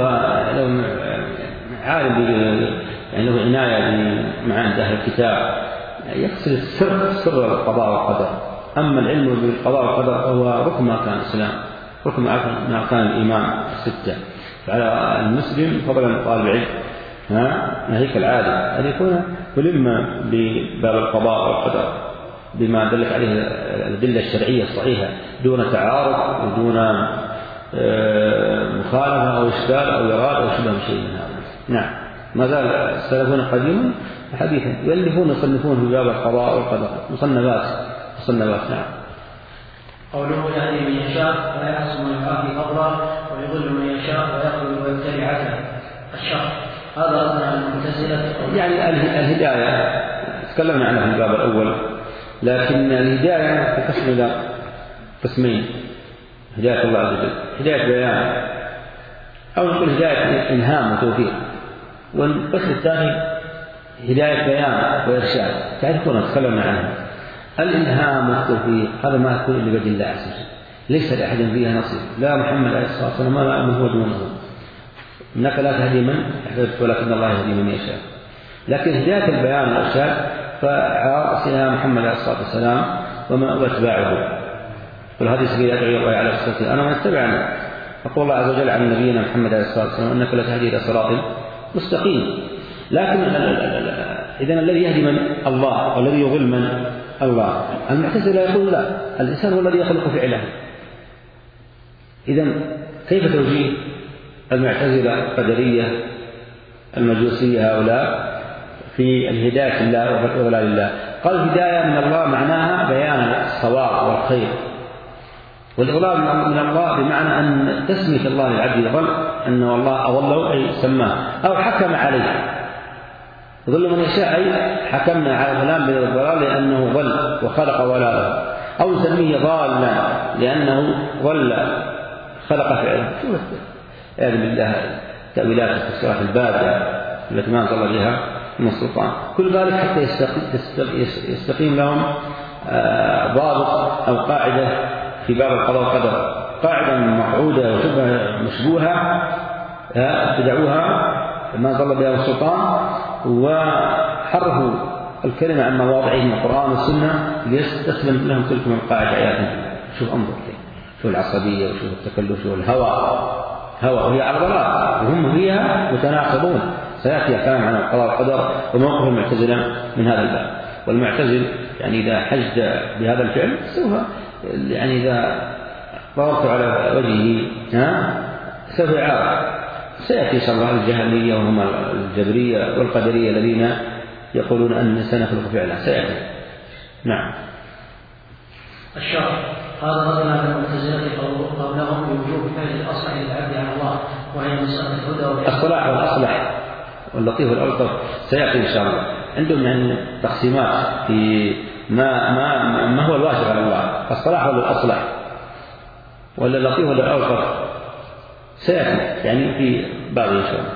عالم يعني له عناية بمعاني أهل الكتاب، يقصد السر سر القضاء والقدر. أما العلم بالقضاء والقدر فهو ركن من أركان الإسلام، ركن من أركان الإيمان الستة. فعلى المسلم فضلا طالب العلم ناهيك العادة أن يكون ملم بباب القضاء والقدر بما دلت عليه الأدلة الشرعية الصحيحة دون تعارض ودون مخالفة أو إشكال أو إراد أو شبه شيء من هذا. نعم، ما زال السلفون قديما حديثا يؤلفون يصنفون في باب القضاء والقدر مصنفات مصنفات. نعم. قوله يهدي من يشاء ولا يحسن من يعافي فضلا ويضل من يشاء ويقبل ويبتلي عدلا. الشرح هذا أصلا عن المعتزلة يعني الهداية تكلمنا عنها في الباب الأول، لكن الهداية تنقسم إلى قسمين: هداية الله عز وجل، هداية بيان، أو نقول هداية إلهام وتوفيق، والقسم الثاني هداية بيان وإرشاد. تعرفون تكلمنا عنها. الإلهام والتوفيق هذا ما يكون إلا بيد الله عز وجل، ليس لأحد فيها نصيب، لا محمد عليه الصلاة والسلام ولا من هو دونه، إنك لا تهدي من أحببت ولكن الله يهدي من يشاء. لكن هداية البيان والإرشاد فعاصيها محمد عليه الصلاة والسلام واتباعه. والحديث الذي يدعو الله عليه الصلاة والسلام أنا من اتبعني، يقول الله عز وجل عن نبينا محمد عليه الصلاة والسلام إنك لا تهدي إلى صراط مستقيم. لكن إذن الذي يهدي من الله والذي يضل من الله. المعتزلة يقول لا، الإنسان هو الذي يخلق فعله. إذن كيف توجيه المعتزلة القدرية المجوسية هؤلاء في الهداية لله وإضلال الله؟ قال الهداية من الله معناها بيان الصواب والخير، والإضلال من الله بمعنى أن تسمية الله للعبد ضل، أنه الله أضله أي سماه أو حكم عليه. ضل من يشاء أي حكمنا على فلان بالضلال لأنه ضل وخلق ضلاله، أو نسميه ضالا لأنه ضل خلق فعله. شو هذا بالله تأويلات التفسيرات البادية التي ما أنزل بها من السلطان. كل ذلك حتى يستقيم لهم ضابط أو قاعدة في باب القضاء والقدر، قاعدة مقعودة وشبه مشبوهة ابتدعوها ما أنزل بها السلطان وحرفوا الكلمة عن مواضعه من القرآن والسنة ليستسلم لهم تلك من القاعدة آيات. شوف انظر شوف العصبية وشوف التكلف وشوف الهوى هوى وهي على ضلال وهم فيها متناقضون. سيأتي الكلام عن القضاء والقدر وموقف المعتزلة من هذا الباب. والمعتزل يعني إذا حجد بهذا الفعل سوف يعني إذا ضربت على وجهه ها سوف يعارض. سيأتي إن شاء الله الجهمية وهم الجبرية والقدرية الذين يقولون أن الإنسان يخلق فعلا سيأتي. نعم. الشرح هذا رد على المعتزلة قولهم بوجوب فعل الأصلح للعبد على الله وهي مسألة الهدى والإصلاح والأصلح واللطيف والألطف سيأتي إن شاء الله. عندهم يعني تقسيمات في ما ما ما هو الواجب على الله، الصلاح ولا الأصلح ولا اللطيف ولا الألطف سيأتي يعني في بعض إن شاء الله.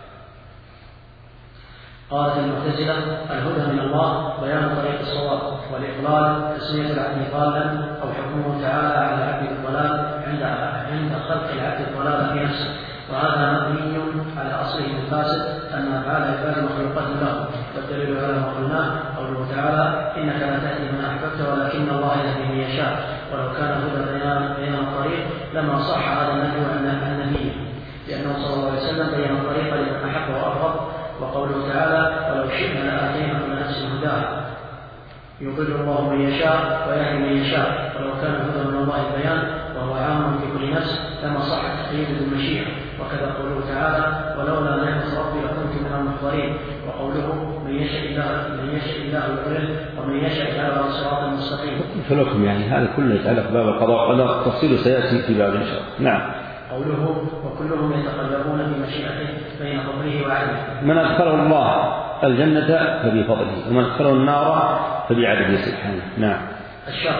قالت المعتزلة الهدى من الله بيان طريق الصواب، والإضلال تسمية العبد ضالا أو حكمه تعالى على العبد بالضلال عند عند خلق العبد الضلال في نفسه، وهذا مبني على أصله الفاسد أن أفعال العباد مخلوقات له. والدليل على ما قلناه قوله تعالى إنك لا تهدي من أحببت ولكن الله يهدي من يشاء. ولو كان هدى بيان بيان الطريق لما صح هذا النبي عن النبي، لأنه صلى الله عليه وسلم بين الطريق لمن أحب وأبغض. وقوله تعالى ولو شئنا لآتينا كل نفس هداها يضل الله من يشاء ويهدي من يشاء. ولو كان الهدى من الله البيان وهو عام في كل نفس لما صح التقييد بالمشيئة. وكذا قوله تعالى ولولا نعمة ربي لكنت من المحضرين. وقوله من يشاء الله من يشاء الله يضلل ومن يشاء يجعله صراطا مستقيما. فلكم يعني هذا كله يتعلق بباب القضاء والقدر تفصيل سيأتي في باب إن شاء الله. نعم. قوله وكلهم يتقلبون في مشيئته بين فضله وعدله. من أدخله الله الجنة فبفضله ومن أدخله النار فبعدله سبحانه. نعم. الشرح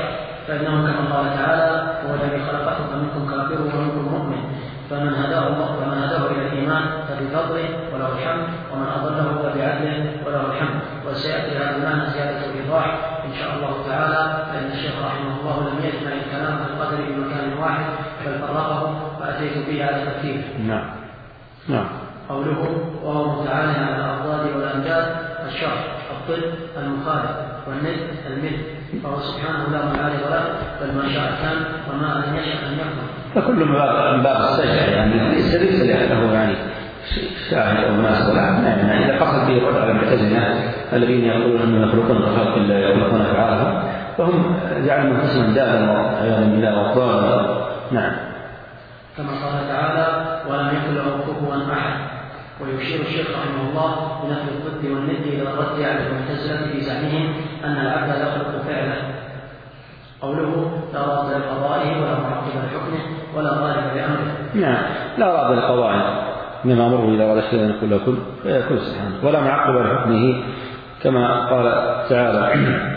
فإنه كما قال تعالى هو الذي خلقكم فمنكم كافر ومنكم مؤمن فمن هداه الله فمن هداه إلى الإيمان فبفضله وله الحمد ومن أضله فبعدله وله الحمد. وسيأتي هذا المعنى زيادة الإيضاح إن شاء الله تعالى، فإن الشيخ رحمه الله لم يجمع الكلام في القدر في مكان واحد بل فرقه فأتيت به على الترتيب. نعم نعم. قوله وهو متعال على الأضداد والأمجاد الشرح الضد المخالف والند المثل، فهو سبحانه لا معارض له بل ما شاء كان وما لم يشاء أن يكون. فكل من باب السجع يعني ليس ليس له يعني شاهد أو ناس ولا يعني إذا قصد به الرد على المعتزلة الذين يقولون أنهم يخلقون كخلق الله يخلقون أفعالهم فهم جعلوا انفسهم دادا وعياذا بالله وأطوالا. نعم. كما قال تعالى ولم يكن له كفوا أحد. ويشير الشيخ رحمه الله بنفي الضد والند إلى الرد على المعتزلة في زعمهم أن العبد لا يخلق فعله. قوله لا راد لقضائه ولا معقب لحكمه ولا غالب لأمره. نعم لا راد لقضائه إنما أمره إذا أراد شيئا أن يقول له كن فيكون سبحانه، ولا معقب لحكمه كما قال تعالى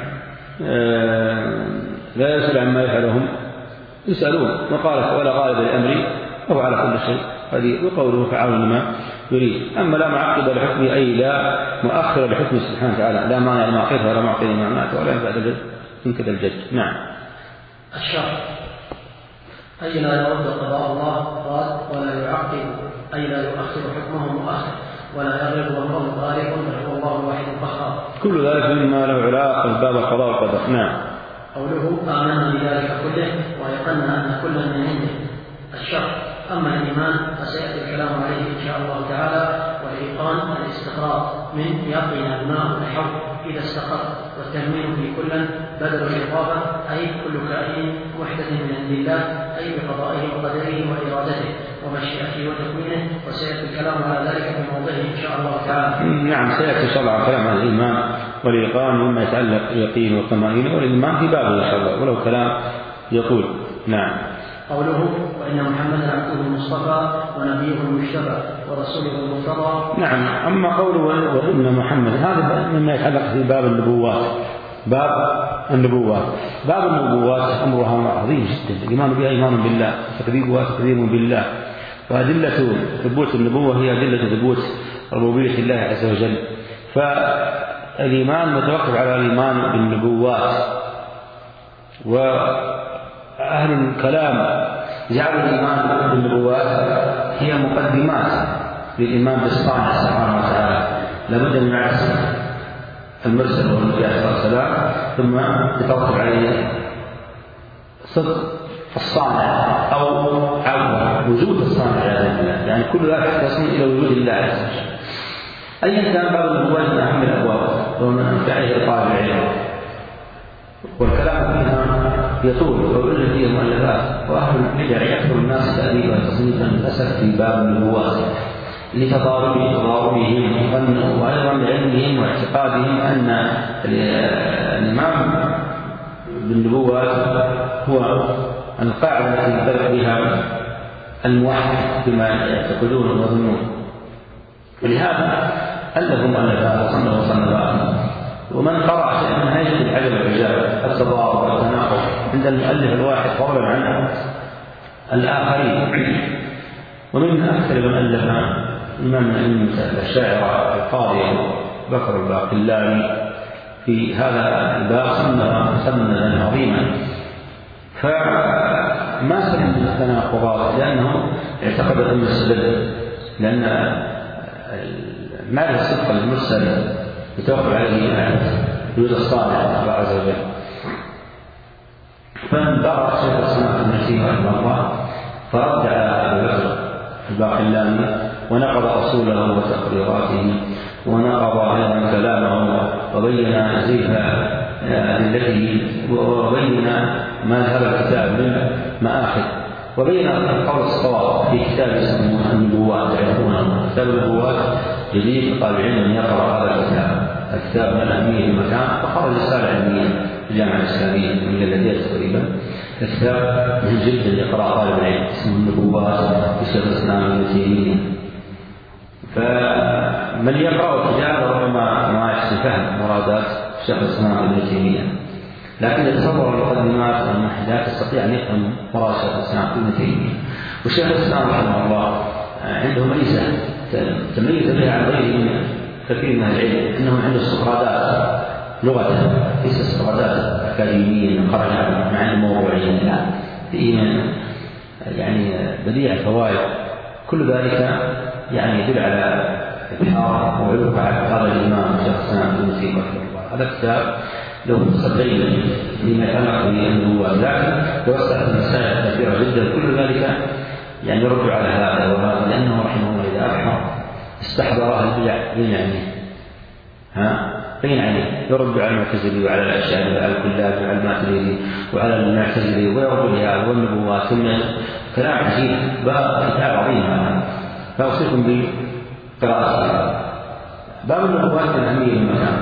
لا يسأل عما يفعلهم يسألون، وقال ولا غالب لأمره وهو على كل شيء هذه وقوله فعال لما يريد. أما لا معقب لحكمه أي لا مؤخر لحكمه سبحانه وتعالى، لا مانع لما أعطيته ولا معطي لما منعته ولا ينفع من كذا الجد. نعم. الشرع أي لا يرد قضاء الله راد ولا يعقب أي لا يؤخر حكمه مؤخر ولا يغلب وهو غالب بل هو الله الواحد القهار. كل ذلك مما له علاقة بباب القضاء والقدر. نعم. قوله آمنا بذلك كله ويقنا أن كل من عنده. الشرع أما الإيمان فسيأتي الكلام عليه إن شاء الله تعالى، والإيقان الاستقرار من يقين الماء الحر إذا استقر، والتنوين في كل بدل الإضافة أي كل كائن محدث من عند الله أي بقضائه وقدره وإرادته ومشيئته وتكوينه، وسيأتي الكلام على ذلك في موضعه إن شاء الله تعالى. نعم سيأتي إن شاء الله كلام عن الإيمان والإيقان مما يتعلق باليقين والطمأنينة والإيمان في بابه إن شاء الله، ولو كلام يقول. نعم. قوله وإن محمدا عبده المصطفى ونبيه المجتبى ورسوله المرتضى. نعم. أما قوله وإن محمد هذا مما يتعلق في باب النبوات. باب النبوات باب النبوات أمرها عظيم جدا، الإيمان بها إيمان بالله وتكذيبها تكذيب بالله، وأدلة ثبوت النبوة هي أدلة ثبوت ربوبية الله عز وجل. فالإيمان متوقف على الإيمان بالنبوات، وأهل الكلام جعلوا الإيمان بالنبوات هي مقدمات للإيمان بالصانع سبحانه وتعالى، لابد من معرفة المرسل والنبي عليه الصلاة والسلام ثم يتوقف عليه صدق الصانع أو عدم وجود الصانع يعني كل ذلك يصل إلى وجود الله عز وجل. أيا كان باب النبوات من أهم الأبواب ومن أنفعه طالب العلم، والكلام فيها يطول ويؤلف فيه مؤلفات، وأهل البدع يكثر الناس تأليفا تصنيفا للأسف في باب النبوات لتضاربهم تضاربهم وأيضا لعلمهم واعتقادهم أن الإمام بالنبوات هو القاعدة التي ينطلق بها الموحد بما يعتقدون ويظنون، ولهذا ألفوا مؤلفات وصنفوا مصنفات، ومن قرأ شيئا منها يجد العجب والعجاب التضارب والتناقض عند المؤلف الواحد فضلا عن الآخرين. ومن أكثر من ألف إمام من الشاعر القاضي بكر الباقلاني في هذا الباب سندا عظيما، فما سلم من التناقضات لأنه اعتقد أن السبب لأن معرفة الصدق المرسل يتوقف عليه وجود الصالح الله عز وجل. فانبرأ شيخ الإسلام ابن تيمية رحمه الله فرد على أبي بكر الباقلاني ونقض أصوله وتقريراته ونقض أيضا كلامه وبين زيف أدلته وبين ما ذهب الكتاب من مآخذ، وبين القول الصواب في كتاب اسمه النبوات يعرفونه كتاب النبوات جديد لطالب العلم أن يقرأ هذا الكتاب الكتاب من الأهمية في مكان، فخرج رسالة علمية في الجامعة الإسلامية من مجلدين تقريبا، الكتاب مهم جدا يقرأ طالب العلم اسمه النبوات لشيخ الإسلام ابن تيمية. فمن يقرأ الكتاب ربما ما يحسن فهم مرادات شيخ الإسلام ابن تيمية. لكن يتصور المقدمات والمنهج لا تستطيع أن يفهم مراد شيخ الإسلام ابن تيمية. والشيخ الإسلام رحمه الله عنده ميزة تميز بها عن غيره من كثير من العلم، أنه عنده استطرادات لغة ليس استطرادات أكاديمية خرج مع الموضوعية، لا في يعني بديع الفوائد. كل ذلك يعني يدل على إبحار وعلوق على قال الإمام الشيخ الإسلام ابن تيمية رحمه الله. هذا الكتاب له متصدرين لما يتعلق بالنبوات، لكن توسع في المسائل كثيرة جدا. كل ذلك يعني يرد على هذا وهذا، لأنه رحمه الله إذا أبحر استحضر أهل البدع بين عينيه، ها بين عينيه يرد على المعتزلي وعلى الأشاعرة وعلى الكلاب وعلى الماتريدي وعلى المعتزلي ويرد لها والنبوات، ثم كلام عجيب، باب كتاب عظيم هذا، فأوصيكم بقراءته. باب النبوات من أهمية المكان،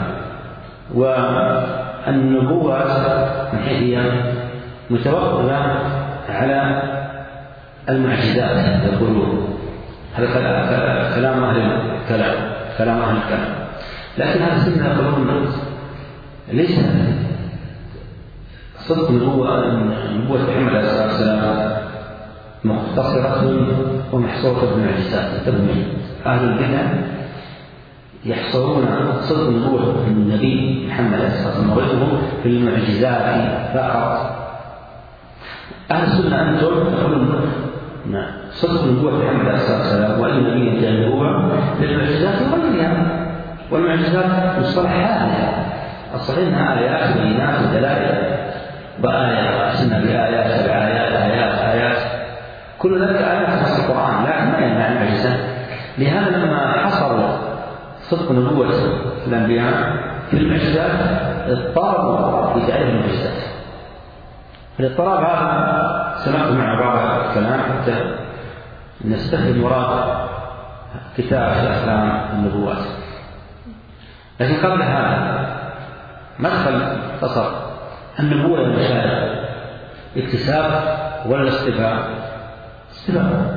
والنبوات من حيث هي متوقفة على المعجزات يقولون، هذا كلام أهل الكلام كلام أهل الكلام لكن هذا السنة يقولون ليس صدق نبوة نبوة محمد عليه الصلاة والسلام مختصرة ومحصورة بالمعجزات. انتبهوا، أهل البدع يحصرون صدق نبوة النبي محمد عليه الصلاة والسلام وغيره في المعجزات فقط. أهل السنة أنتم تقولون صدق نبوة محمد عليه الصلاة والسلام وأي نبي جاء النبوة للمعجزات وغيرها، والمعجزات مصطلحات الصحيح انها آيات وبينات ودلائل، بآية أرسلنا بآيات بآيات آيات آيات كل ذلك آيات في القرآن، لا ما يمنع المعجزات. لهذا لما حصروا صدق نبوة الأنبياء في المعجزات اضطربوا في تعريف المعجزات. الاضطراب هذا سنأخذ مع بعض الكلام حتى نستفهم مراد كتاب أحكام النبوات. لكن قبل هذا مدخل مختصر النبوة والبشارة اكتساب ولا استفهام؟ استفهام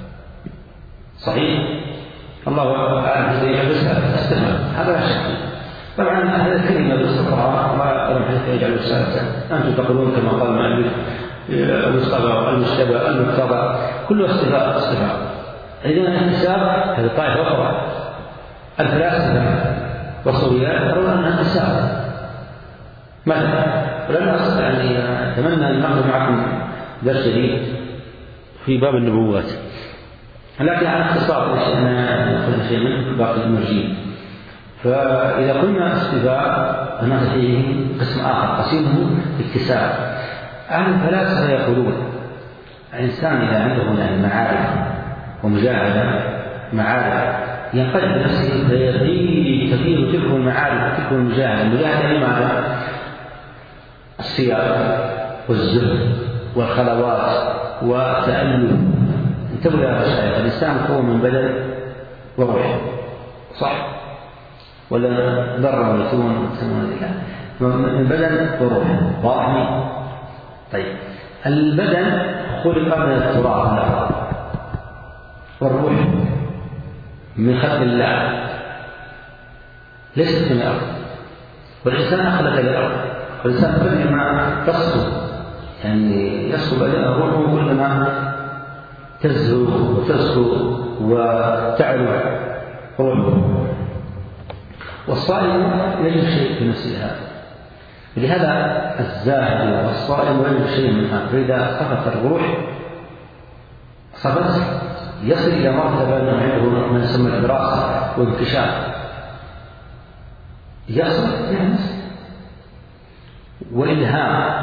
صحيح، الله أعلم استفهام هذا لا شك. طبعا هذه الكلمة باستقراء ولم حتى يجعل السالسة أنتم تقولون كما قال المؤلف المصطفى المشتبه المقتضى كله استفهام استفهام. إذن الاكتساب هذه طائفة أخرى، الفلاسفة والصوفيات يرون أنها تساوي مثلا. ولن أستطيع أن أتمنى أن نأخذ معكم درس جديد في باب النبوات، لكن على اختصار نأخذ شيء من باقي المرجين. فإذا قلنا استفاء هناك فيه قسم آخر قسمه اكتساب. أهل الفلاسفة يقولون الإنسان إذا عنده يعني معارف ومجاهدة معارف ينقلب بنفسه فيغيب تغيير تلك المعارف وتلك المجاهدة. المجاهدة لماذا؟ السيارة والزهد والخلوات والتألف. انتبهوا يا مشايخ، الإنسان هو من بدن وروح، صح ولا ذرة ويكون من بدن وروح؟ واضح؟ طيب البدن خلق من التراب والروح من خلق الله ليست من الأرض، والإنسان أخلق للأرض، والإنسان كلما تصفو يعني يصفو الروح كلما تزهو وتزهو وتعلو روحه. والصائم يجد شيء في نفسه هذا، لهذا الزاهد والصائم يجد شيء من هذا. فإذا صفت الروح صفت يصل إلى مرتبة أنه عنده ما يسمى الدراسة والانكشاف، يصل يعني وإلهام،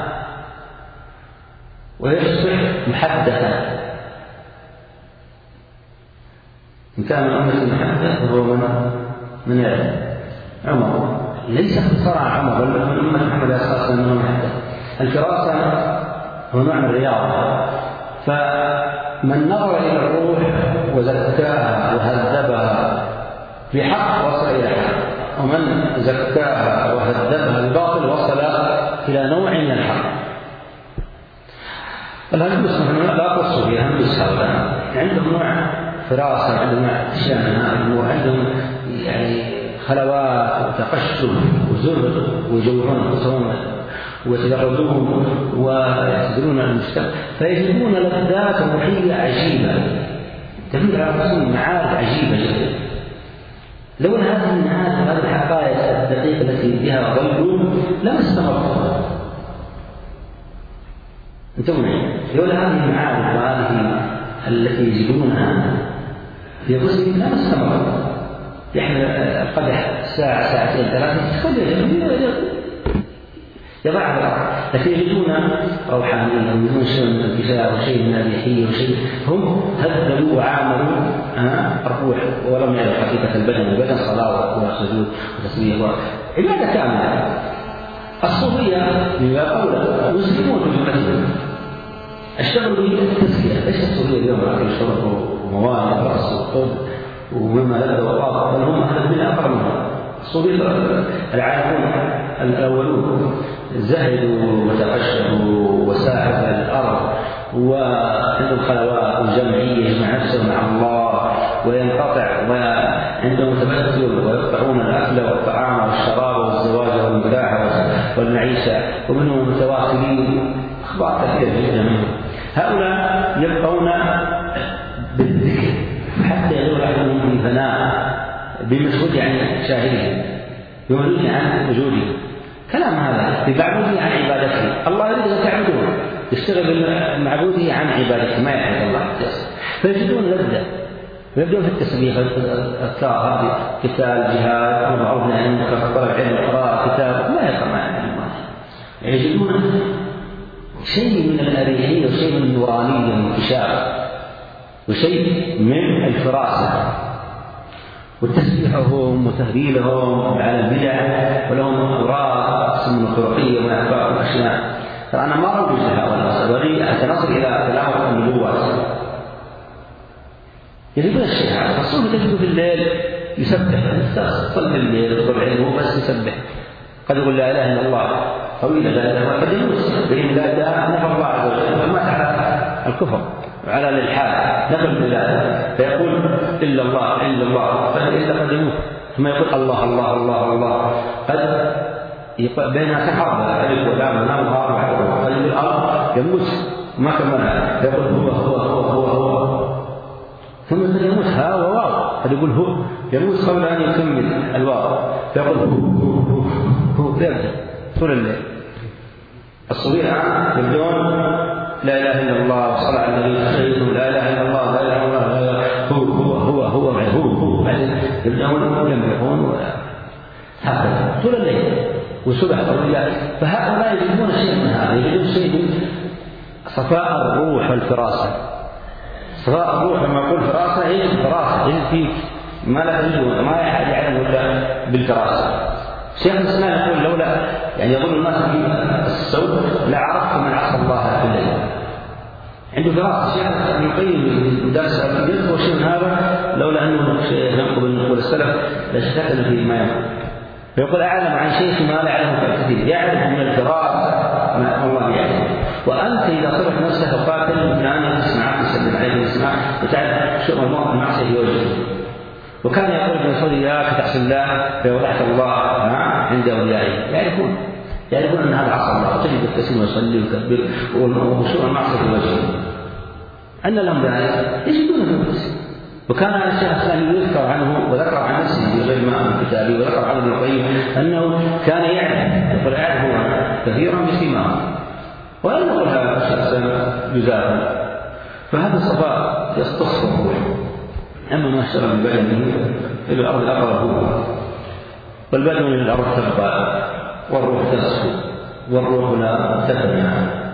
ويصبح محدثا. إن كان من أمة محدث فهو من من يعلم عمر، ليس اختصارا على عمر بل من أمة محمد عليه الصلاة والسلام من محدث. الفراسة هو نوع من الرياضة، فمن نظر إلى الروح وزكاها وهذبها بحق وصل إلى حق، ومن زكاها وهذبها بباطل وصل إلى نوع من الحق. الهندوس لا تصل فيها الهندوس هؤلاء عندهم نوع فراسة، عندهم نوع شأن، وعندهم يعني خلوات وتقشف وزهد ويجورون انفسهم ويتجردون ويعتذرون المستقبل، فيجدون لذات روحيه عجيبه تدل على حصول معارف عجيبه جدا. لولا هذه المعارف وهذه الحقائق الدقيقه التي بها ضلوا لما استمروا. انتم لولا هذه المعارف وهذه التي يجدونها في غسل لما استمروا. يحمل القدح ساعه ساعتين ثلاثه يضعها، لكن يجدون روحانية ويجدون شيء من الكفاء وشيء من الريحية وشيء، هم هذبوا وعاملوا الروح ولم يعرفوا حقيقة البدن. البدن صلاة وسجود وتسبيح وعبادة كاملة. الصوفية من قول مسلمون في جملتهم اشتغلوا بالتزكية. ليس الصوفية اليوم لكن اشتغلوا مواد ورأس والطب ومما لذ وطاب، بل هم أهل الدنيا أكثر منهم. الصوفية العارفون الأولون زهدوا وتقشفوا وساحوا الأرض وعندهم خلوات وجمعية يجمع نفسه مع الله وينقطع وعندهم تبتل ويقطعون الأكل والطعام والشراب والزواج والملاحة والمعيشة، ومنهم متواكلين. أخبار كثيرة جدا منهم. هؤلاء يبقون بالذكر حتى يدور عليهم في فناء بمشهود عن شاهدهم يملون عن وجوده. كلام هذا بمعبوده عن عبادته. الله يريد أن تعبدوه، يشتغل بمعبوده عن عبادته، ما يعبد الله. فيجدون لذة ويبدون في التسبيح والأذكار هذه قتال جهاد أمر معروف نهي عن المنكر طلب علم قراءة كتاب ما يقرأ مع الله. يجدون شيء من الأريحية وشيء من النورانية والانكشاف وشيء من الفراسة، وتسبيحهم وتهليلهم على البدع ولهم أوراق اسمها الطرقية وأحباب الأشياء. فأنا ما أرجو هؤلاء ولي حتى نصل إلى تلاوة النبوات. يجدون الشيء هذا. فالصوفي تجده في الليل يسبح، صلي الليل يطلب علمه بس يسبح. قد يقول لا إله إلا الله طويلة لا إله إلا الله، قد يموت بإن لا إله نفى الله عز وجل فمات على الكفر وعلى الإلحاد نفى بالله، فيقول إلا الله إلا الله فإلا قد يموت ثم يقول الله الله الله الله. قد بينها سحر ألف ولام ولام وهاء قد يقول الله يموت ما كملها فيقول هو هو هو هو هو ثم قد يموت ها وواو قد يقول هو يموت قبل أن يكمل الواو فيقول هو هو هو هو يبدأ طول الليل. الصبيحة يبدون لا إله إلا الله وصلى على النبي تشهدهم لا إله إلا الله لا إله إلا الله هو هو هو هو هو هو بعدين يبدأون يملكون هكذا طول الليل وسبح الله. فهؤلاء يجدون شيء من هذا، يجدون شيء من صفاء الروح والفراسة. صفاء الروح لما يقول فراسة يجد فراسة يجد فيه ما لا يجد ما يعلم إلا بالفراسة. شيخ الإسلام يقول لولا يعني يظن الناس بالسوء لعرفت من عصى الله في الليل. عنده دراسة شيخ ابن القيم درس يذكر شيء من هذا لولا أنه ينقض النقول السلف لاشتغل في ما يقول. فيقول أعلم عن شيء ما لا يعلمه كثير، يعرف من الدراسة ما الله يعلم. وأنت إذا صرت نفسك قاتل من أن تسمع تسلم عليه تسمع وتعرف شو الموقف المعصية في وجهه. وكان يقول ابن مسعود إياك تعصي الله فيوضحك الله عند أوليائه. يعرفون يعرفون أن هذا عصى الله تجد التسليم ويصلي ويكبر وشو المعصية في وجهه. أن لهم ذلك يجدون النفس. وكان الشيخ الإسلام يذكر عنه وذكر عن نفسه في غير ما من كتابه وذكر عنه ابن القيم أنه كان يعرف يقول يعرف كثيرا بسيماه ولا نقول هذا الشيخ الإسلام جزاء. فهذا الصفاء يستصفر الروح. أما ما اشتغل بالبدن إلى الأرض الأقرب هو والبدن من الأرض تبقى والروح تسكن والروح لا تفنى.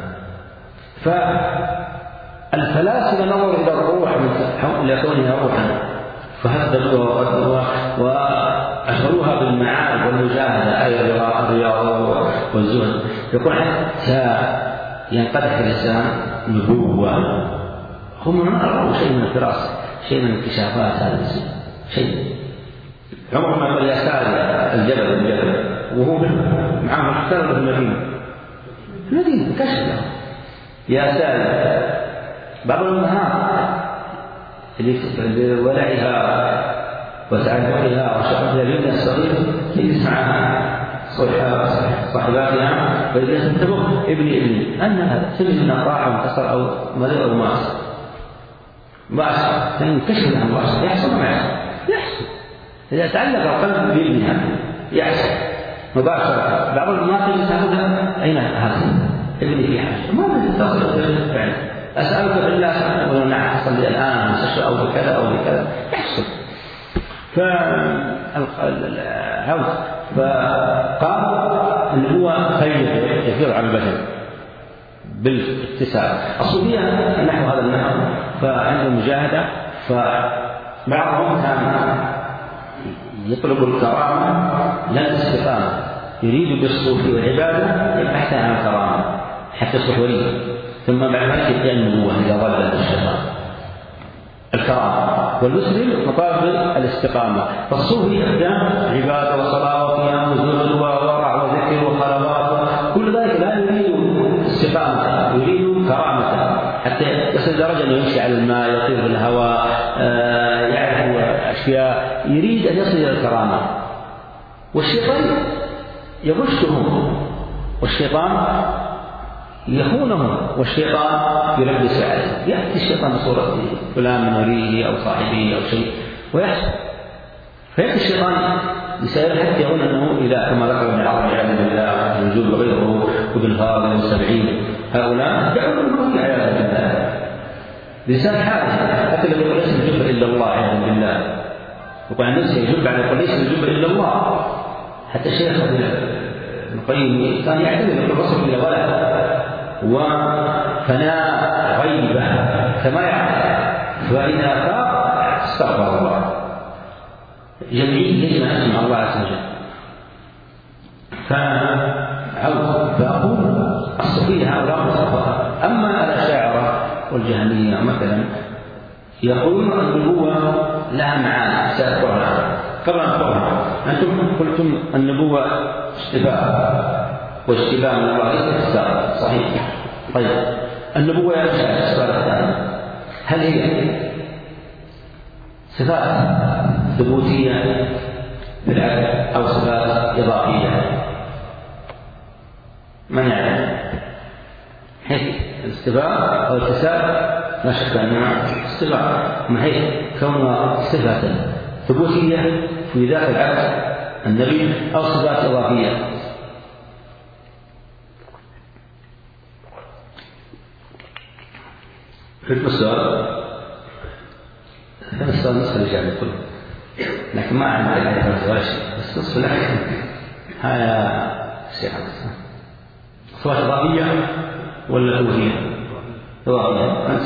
فالفلاسفة نظروا إلى الروح إلى كونها روحا فهذبوها وقدروها وأشغلوها بالمعارف والمجاهدة أي الرياضة والزهد. يقول حتى ينقدح الإنسان نبوة هم رأوا شيء من الفراسة شيء من اكتشافات هذا الإنسان شيء. عمر ما قال يا ساري الجبل الجبل وهو معه اختار في المدينة المدينة كشف يا ساري بعض الأمهات اللي ولعها وتعلقها إلى الابن الصغير يجلس معها صاحباتها فإذا تنتبه ابني ابني أن هذا سمع أنه راح وانتصر أو ملئ أو ماس بعث تنكشف عنه بعث يحصل ما يحصل يحصل إذا تعلق القلب بابنها يحصل مباشرة. بعض الناس يسألونها أين هذا ابني في حاجة ما تصل فعلا أسألك بالله أقول نعم حصل لي الآن مستشفى أو بكذا أو بكذا يحصل. فالعود فقال النبوة خير يفيض على البشر بالاتساع. الصوفية نحو هذا النحو فعندهم مجاهدة فبعضهم كان يطلب الكرامة لا الاستقامة يريد بالصوفي والعبادة يبحث عن الكرامة حتى يصبح ولي ثم بعد ذلك يبدأ النبوة إذا ضل الشيطان الكرامة والمسلم مطالب الاستقامة. فالصوفي يبدأ عبادة وصلاة وقيام وزهد وورع وذكر وخلوات كل ذلك لا يريد استقامة يريد كرامة حتى يصل درجة أنه يمشي على الماء يطير في الهواء آه يعرف أشياء يريد أن يصل إلى الكرامة. والشيطان يغشهم والشيطان يخونهم والشيطان يلبس عليه. يأتي الشيطان بصورة فلان من وليه أو صاحبه أو شيء ويحصل فيأتي الشيطان يسأل حتى يظن أنه إله كما ذكر ابن العربي والعياذ بالله ونجوم وغيره وابن فاضل والسبعين هؤلاء دعوا الملك والعياذ بالله. الإنسان حاجة حتى لو يقول ليس الجب إلا الله والعياذ بالله يقول عن نفسه يجب على يقول ليس الجب إلا الله. حتى الشيخ ابن القيم كان يعتذر يقول الرسول إلى ولد وفناء غيبة كما يعلم فإذا فاق استغفر الله جميع يجب أن نسمع الله عز وجل. فعود فأقول الصوفية هؤلاء مصطفى. أما الأشاعرة والجهمية مثلا يقولون النبوة لها معاني سأذكرها قبل أن أذكرها. أنتم قلتم النبوة اشتباه واشتباه من الله ليس استغفار صحيح. طيب النبوة يا السؤال الثاني هل هي صفات ثبوتية بالعدل أو صفات إضافية؟ من يعلم؟ حيث الاستباء أو التساب لا شك أنها استباء من حيث كونها صفة ثبوتية في ذات العبد النبي أو صفات إضافية. حكم السؤال هذا السؤال نصف الإجابة كله لكن ما عندي عليه ولا شيء بس نصف الأحكام هذا الشيخ صفات إضافية ولا ثبوتية؟ إضافية أنت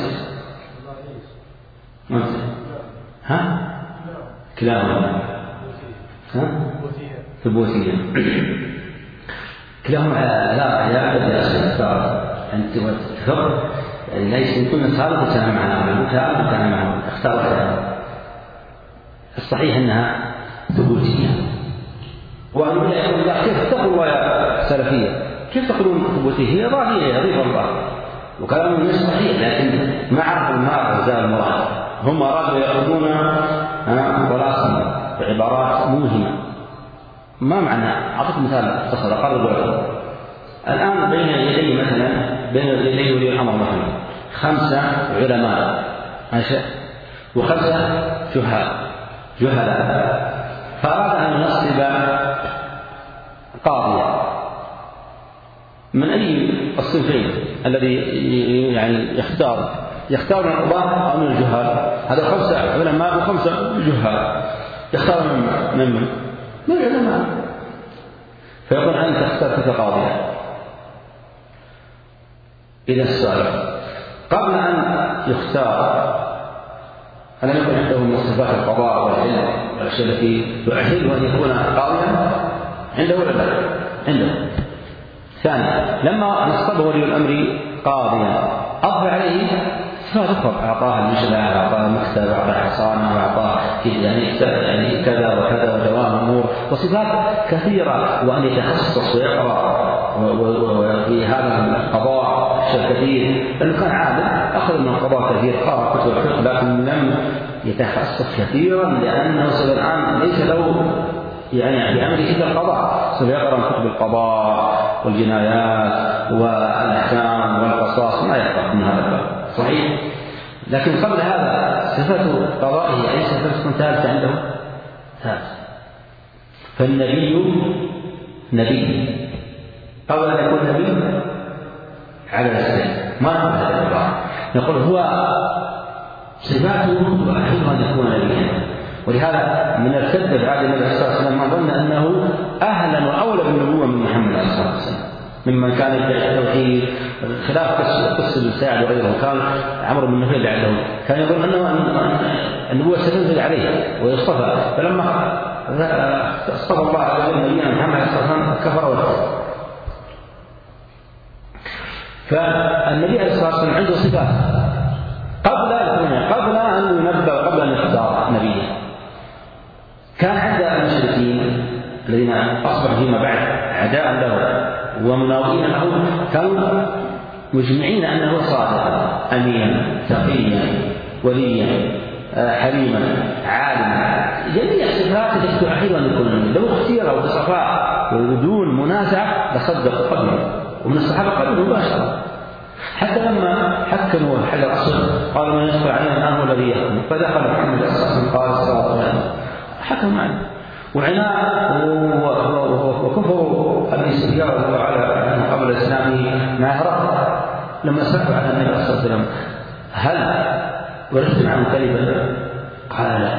أنت ها كلاهما ها ثبوتية كلاهما لا يعتبر الاستغفار أنت وتفر يعني ليس يكون صالح وكان معنا وكان وكان معنا اختار هذا الصحيح أنها ثبوتية. وأقول لك كيف تقول يا سلفية كيف تقولون ثبوتية هي ضاهية يضيف الله وكلامهم مش صحيح لكن ما عرفوا المراد زال المراد هم أرادوا يأخذون طلاسم بعبارات موهمة. ما معنى أعطيك مثال اختصر أقرب لكم الآن بين يدي مثلا بين يدي ولي الأمر مثلا خمسة علماء وخمسة جهال جهلاء فأراد أن ينصب قاضيا من أي الصنفين الذي يعني يختار يختار من القضاة أو من الجهال؟ هذا خمسة علماء وخمسة جهال يختار من من من العلماء فيقول أنت اخترت قاضيا. إذا السؤال قبل أن يختار ألم يكن عنده من صفات القضاء والعلم والأشياء التي يؤهله أن يكون قاضيا عنده ولا لا؟ عنده. ثانيا لما نصبه ولي الأمر قاضيا أضف عليه صفات أخرى أعطاه المشلة أعطاه المكتب أعطاه حصانة أعطاه يعني يعني كذا وكذا ودوام أمور وصفات كثيرة وأن يتخصص ويقرأ وفي هذا القضاء شيء كثير لأنه كان عالم أخذ من القضاء كثير قرأ كتب الفقه لكن لم يتخصص كثيرا لأنه الآن ليس له يعني في أمره إلا القضاء، سوف يقرأ من كتب القضاء والجنايات والأحكام والقصاص ما يقرأ من هذا الباب صحيح. لكن قبل هذا صفة قضائه أي صفة تكون ثالثة عنده ثالثة. فالنبي نبي قبل أن يكون نبي على السلام ما نقول هذا الباب، نقول هو صفاته وأحد أن يكون نبيا. ولهذا من ارتد بعد النبي صلى الله عليه وسلم من ظن أنه أهلا وأولى بالنبوة من محمد صلى الله عليه وسلم ممن كان يدعي التوحيد خلاف قصة بن ساعد وغيره. كان عمرو بن نفيل بعده كان يظن أنه النبوة ستنزل عليه ويصطفى، فلما اصطفى الله على نبينا محمد صلى الله عليه وسلم كفر وكفر. فالنبي عليه الصلاة والسلام عنده صفات قبل قبل أن ينبأ وقبل أن يختار نبيا. كان عند المشركين الذين أصبحوا فيما بعد عداء له ومناوئين له كانوا مجمعين أنه صادقا أمينا تقيا وليا حليما عالما، جميع صفات التي تعهد أن يكون لو اختيره بصفاء وبدون منازع لصدق قبله. ومن الصحابة قبله مباشرة حتى لما حكموا الحجر الأسود قالوا من يدخل علينا الآن هو الذي يحكم، فدخل محمد صلى الله عليه وسلم قال الصلاة والسلام حكم معنا. وعناء وكفر أبي سفيان رضي الله عنه قبل الإسلام مع هرقل لما سألوا عن النبي صلى الله عليه وسلم هل ورثتم عنه كذبا؟ قال لا.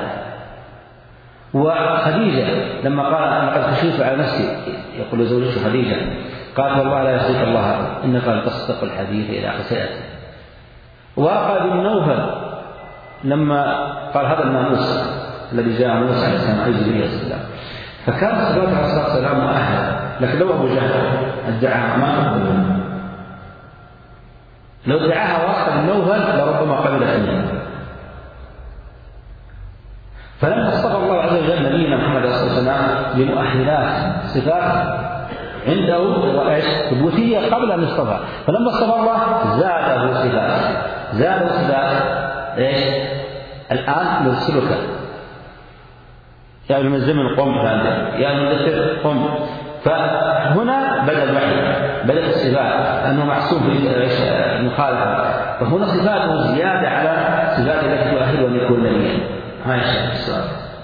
وخديجة لما قال أنا قد خشيت على نفسي يقول زوجته خديجة قال والله لا يخزيك الله إنك لن تصدق الحديث إلى خسائته. وقال بن نوفل لما قال هذا الناموس الذي جاء موسى عليه السلام عليه جبريل عليه السلام، فكان صلى الله عليه وسلم مؤهلا. لكن لو أبو جهل ادعاها ما قبل، لو ادعاها واحد بن نوفل لربما قبلت منه. فلما اصطفى الله عز وجل نبينا محمد صلى الله عليه وسلم بمؤهلات صفات عنده ايش؟ ثبوتيه قبل ان يصطفى، فلما اصطفى الله زاده صفات زاده صفات ايش؟ الان نرسلك يا ابن الزمن قم يا ابن المدثر قم. فهنا بدا الوحي، بدات الصفات انه معصوم في المخالفه، فهنا صفاته زياده على صفات التي تؤهله ان يكون نبيا. هاي السؤال.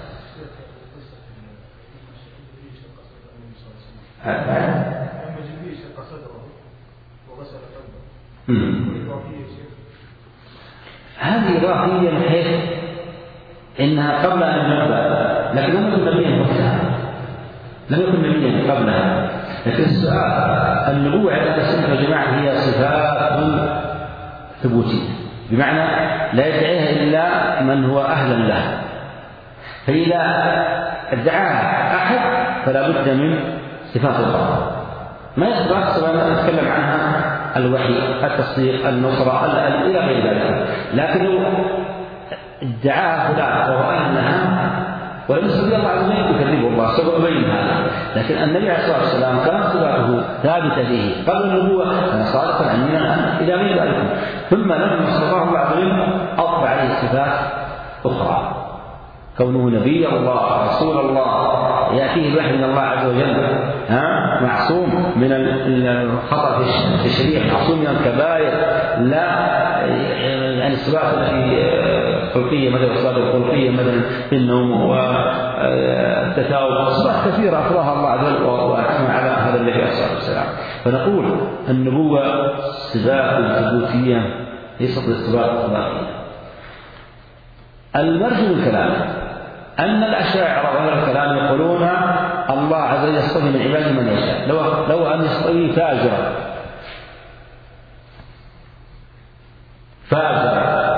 هذه إضافية من حيث إنها قبل أن ينبأ، لكن لم يكن نبيا وقتها، لم يكن نبيا قبلها. لكن السؤال النبوة على السنة يا جماعة هي صفات ثبوتية، بمعنى لا يدعيها إلا من هو أهلا لها. فإذا ادعاها أحد فلا بد من صفات أخرى ما يصبح سواء نتكلم عنها الوحي التصديق النصرة إلى غير ذلك. لكن لو ادعاها فلان وهو أهل لها ولم يستطيع الله عز وجل يكذبه الله سوف أبين هذا. لكن النبي عليه الصلاة والسلام كانت صفاته ثابتة فيه قبل النبوة كان صادقا أمينا إلى غير ذلك. ثم لما استطاع الله عز وجل أضفى عليه صفات أخرى، كونه نبي الله رسول الله يأتيه الوحي من الله عز وجل، ها معصوم من الخطأ في الشريعة، معصوم من الكبائر، لا يعني الصفات الخلقية مثل الصفات الخلقية مثل النوم والتثاؤب، صفات كثيرة أخراها الله عز وجل وأحسن على هذا النبي عليه الصلاة والسلام. فنقول النبوة صفات ثبوتية ليست صفات أخلاقية. المرجو الكلام أن الأشاعرة وأهل الكلام يقولون الله عز وجل يصطفي من عباده من يشاء، لو لو أن يصطفي فاجرا فاجرا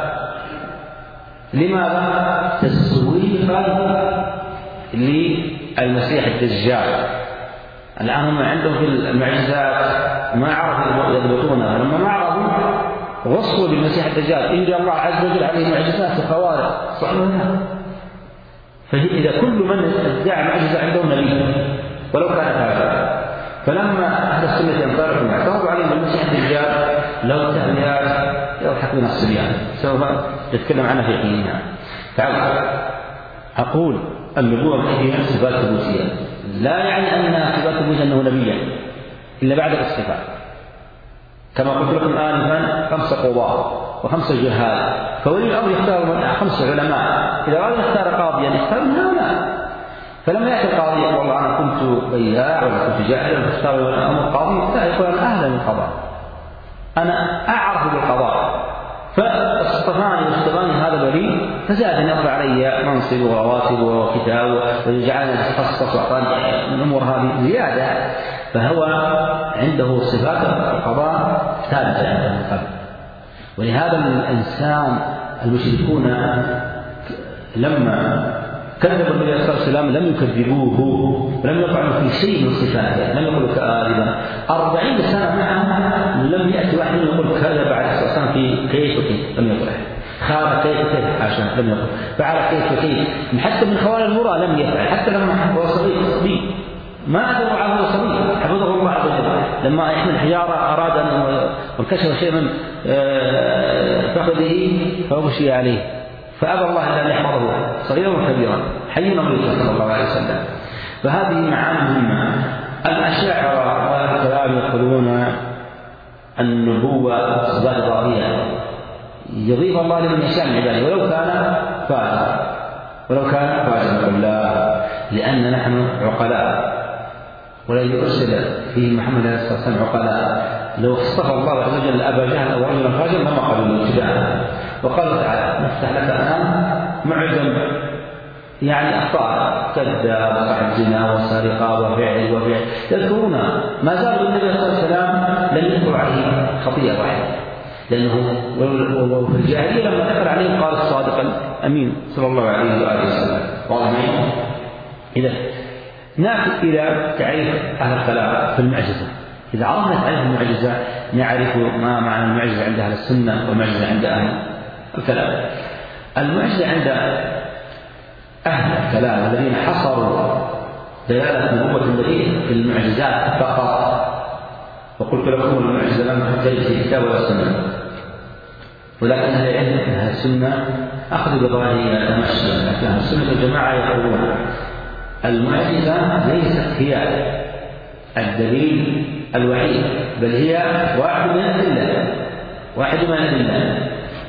لماذا؟ تسويقا للمسيح الدجال. الآن هم عندهم في المعجزات ما عرفوا يضبطونها، لما ما عرفوا وصفوا بالمسيح الدجال إن الله عز وجل عليه معجزات وخوارق صحيح. فإذا كل من ادعى معجزة عندهم نبي ولو كان كافرا، فلما أهل السنة ينطلقوا اعترضوا عليهم المسيح الدجال لو تأميات يضحك من الصبيان سوف نتكلم عنها في حينها. تعال أقول النبوة فيها صفات ثبوتية، لا يعني أن صفات ثبوتية أنه نبيا إلا بعد الاصطفاء، كما قلت لكم آنفا خمسة قضاة وخمسة جهال، فولي الأمر يختار خمسة علماء، إذا أراد يختار قاضيا يختار من هؤلاء، فلما يأتي القاضي يقول والله أنا كنت بياع ولا كنت جاهل وتختار الأمر قاضي، لا، يقول أنا أهلا للقضاء، أنا أعرف بالقضاء، فاصطفاني واصطفاني هذا الولي فزاد أن يرفع علي منصب ورواتب وكتاب وجعلني أتخصص وأعطاني من الأمور هذه زيادة، فهو عنده صفات القضاء ثابتة عنده القلب. ولهذا الإنسان المشركون لما كذبوا النبي صلى الله عليه وسلم لم يكذبوه ولم يقعوا في شيء من صفاته، لم يقولوا كاذبا. أربعين سنة معهم لم يأتي واحد يقول كذب عليه الصلاة والسلام في كيف وكيف، لم يقل. خاب كيف وكيف حاشا، لم يقل. فعل كيف وكيف، حتى من خوال المرأة لم يفعل، حتى لما هو صغير صبي ما أدروا عنه صغير حفظه الله عز وجل، لما يحمل الحجارة أراد أن وانكشف شيء من فخذه فغشي عليه، فأبى الله أن يحفظه صغيرا وكبيرا حيا وميتا صلى الله عليه وسلم. فهذه معاني مهمة. الأشاعرة والكلام يقولون النبوة صفات إضافية يضيف الله لمن يشاء من عباده ولو كان فاجرا، ولو كان فاجرا لا، لأن نحن عقلاء ولن يرسل فيه محمد عليه الصلاة والسلام عقلاء. لو اصطفى الله عز وجل أبا جهل أو رجلا فاجرا لما قالوا له ابتداء. وقال تعالى نفتح لك الآن معجم يعني أخطاء كذاب وصاحب زنا وسرقة وفعل وفعل يذكرون، ما زالوا النبي صلى الله عليه وسلم لم يذكر عليه خطيئة واحدة، لأنه وفي الجاهلية لما ذكر عليه قال الصادق الأمين صلى الله عليه وآله وسلم. واضح؟ إذا نأتي إلى تعريف أهل الكلام في المعجزة. إذا عرفنا تعريف المعجزة نعرف ما معنى المعجزة عند أهل السنة والمعجزة عند أهل الكلام. المعجزة عند أهل الكلام الذين حصروا دلالة نبوة النبي في المعجزات فقط، وقلت لكم المعجزة لم تختلف في الكتاب ولا السنة، ولكن أهل العلم أهل السنة أخذوا بظاهرها تمشي، لكن أهل السنة الجماعة يقولون المعجزة ليست هي الدليل الوحيد، بل هي واحد من الأدلة، واحد من الأدلة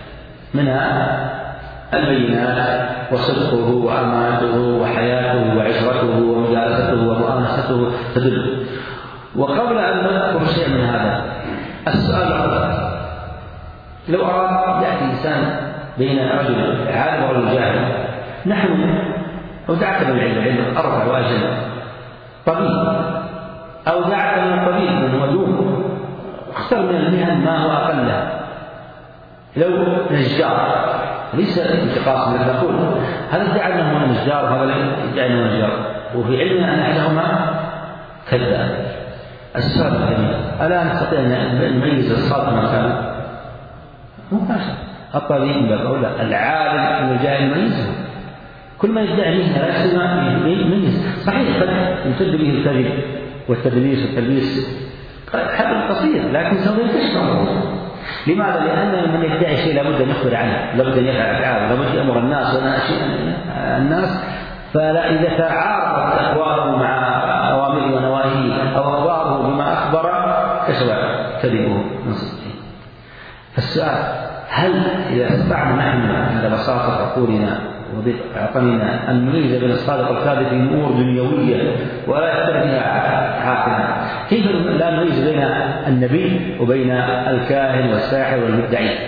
منها البينات وصدقه وأمانته وحياته وعشرته ومجالسته ومؤانسته تدل. وقبل أن نذكر شيء من هذا السؤال الأول، لو أراد يأتي إنسان بين رجل عالم ورجل جاهل، نحن ودعك من العلم، العلم أربع وأجل، طبيب أو دعك من الطبيب من هو دون، اختر من المهن ما هو أقلها. لو نجار ليس انتقاص من نقول هذا ادعى انه نجار وهذا ادعى انه نجار، وفي علمنا ان احدهما كذاب. السؤال الثاني، الا نستطيع ان نميز الصادق من الكاذب؟ مباشر. الطبيب يقول لا، العالم من الجاهل يميزه. كل ما يدعي مهنه لا يستطيع يميز. صحيح قد يمتد به الكذب والتدليس والتلبيس حبل قصير، لكن سوف يكشف. لماذا؟ لأن من يدعي شيء لابد أن يخبر عنه، لابد أن يفعل أفعاله، لابد أن يأمر الناس وناشئ الناس. فلا إذا تعارضت أقواله مع أوامره ونواهيه أو أخباره بما أخبر كشف كذبه من صدقه. فالسؤال، هل إذا استطعنا نحن عند بساطة عقولنا وعقلنا أن نميز بين الصادق والكاذب في أمور دنيوية ولا يختلف فيها حاكما، كيف لا نميز بين النبي وبين الكاهن والساحر والمدعي؟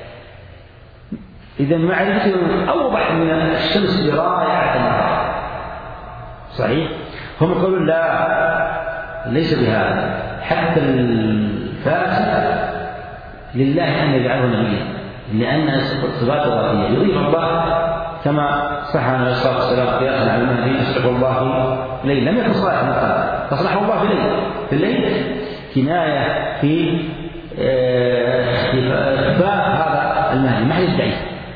إذا معرفتهم أوضح من الشمس براية النهار. صحيح؟ هم يقولون لا، ليس بهذا، حتى الفاسد لله أن يجعله نبيا، لأن صفات ذاتية يضيف الله كما صح عليه الصلاة والسلام قياسا على المهدي يصلح الله ليل، لم يكن صالح مثلا، تصلحه الله في الليل. في الليل كناية في إخفاء هذا المهدي، ما حد يدعي.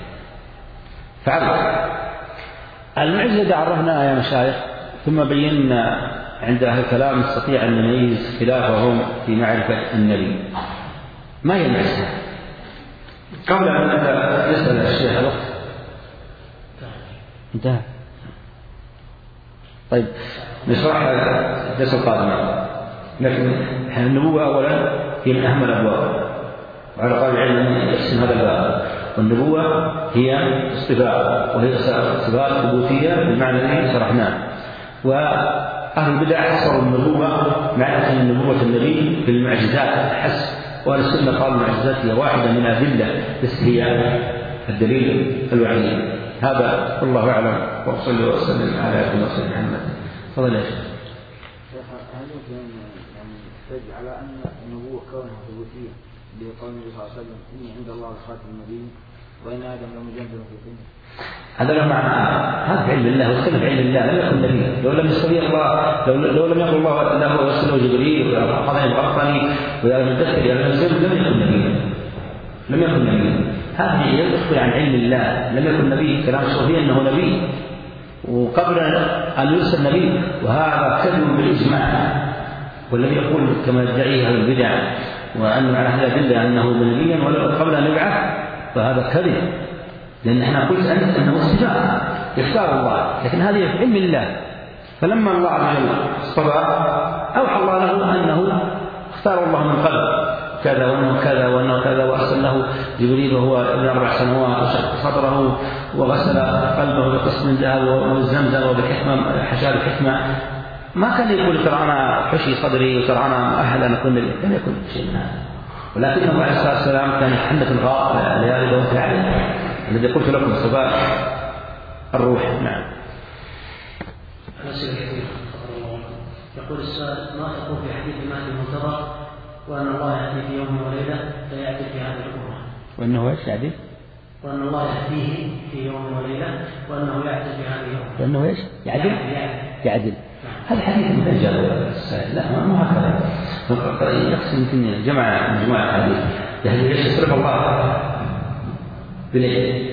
فعلا المعجزة إذا عرفناها يا مشايخ ثم بينا عند أهل الكلام نستطيع أن نميز خلافهم في معرفة النبي. ما هي المعجزة؟ قبل أن يسأل الشيخ الوقت انتهى. طيب نشرح الدرس القادم، لكن النبوة أولا هي من أهم الأبواب، وعلى قول العلم يقسم هذا الباب، والنبوة هي اصطفاء، وهي صفات ثبوتية بالمعنى الذي شرحناه. وأهل البدع حصروا النبوة معنى أن النبوة النبي في المعجزات حسب، وأهل السنة قالوا المعجزات هي واحدة من أدلة بس هي الدليل الوحيد. هذا والله أعلم، وصلى وسلم على سيدنا محمد. تفضل يا شيخ. هل يمكن يعني تجد على أن النبوة كونها ثبوتية بقول النبي صلى الله عليه وسلم إني عند الله خاتم النبيين وإن آدم لمجندل في الدنيا؟ هذا له معنى، هذا علم الله والسلم علم الله، لم يكن نبي. لو لم يستوي الله، لو, لو لم يقل الله له وسلم جبريل وأخذني وغطني ويا المدثر يا المنزل لم يكن نبيا، لم يكن نبيا. هذه يدخل عن علم الله، لم يكن نبي. كلام الصوفية أنه نبي وقبل أن يرسل نبي، وهذا كذب بالإجماع. والذي يقول كما يدعيه أهل البدع وأن على هذا أدلة أنه نبيا ولو قبل أن يبعث، فهذا كذب، لأن احنا قلت أنت أنه استفاء يختار الله، لكن هذه في علم الله. فلما الله عز وجل اصطفى أوحى الله له أنه اختار الله من قبل كذا وأنه كذا وأنه كذا، وأرسل له جبريل وهو ابن أربع سنوات وشق صدره وغسل قلبه بقسم ذهب وزمزم وبحكمة حشاء الحكمة. ما كان يقول ترى أنا حشي صدري وترى أنا مؤهل أن أكون نبي، لم يكن شيء من هذا. ولكنه عليه الصلاة والسلام كان يحنث الغار ليالي دوت العلم الذي قلت لكم صفاء الروح. نعم. يقول السؤال: ما تقول في حديث المهدي المنتظر وأن الله يأتي في يوم وليلة فيأتي في هذه الأمة؟ وأنه ايش يعدي؟ وأن الله يأتيه في يوم وليلة وأنه يأتي في هذه الأمة. وأنه ايش؟ يعدل؟ يعدل. هذا حديث متجاوز السائل، لا مو هكذا. يقصد يمكن جمع مجموعة حديث يعني ليش يصرف الله بليل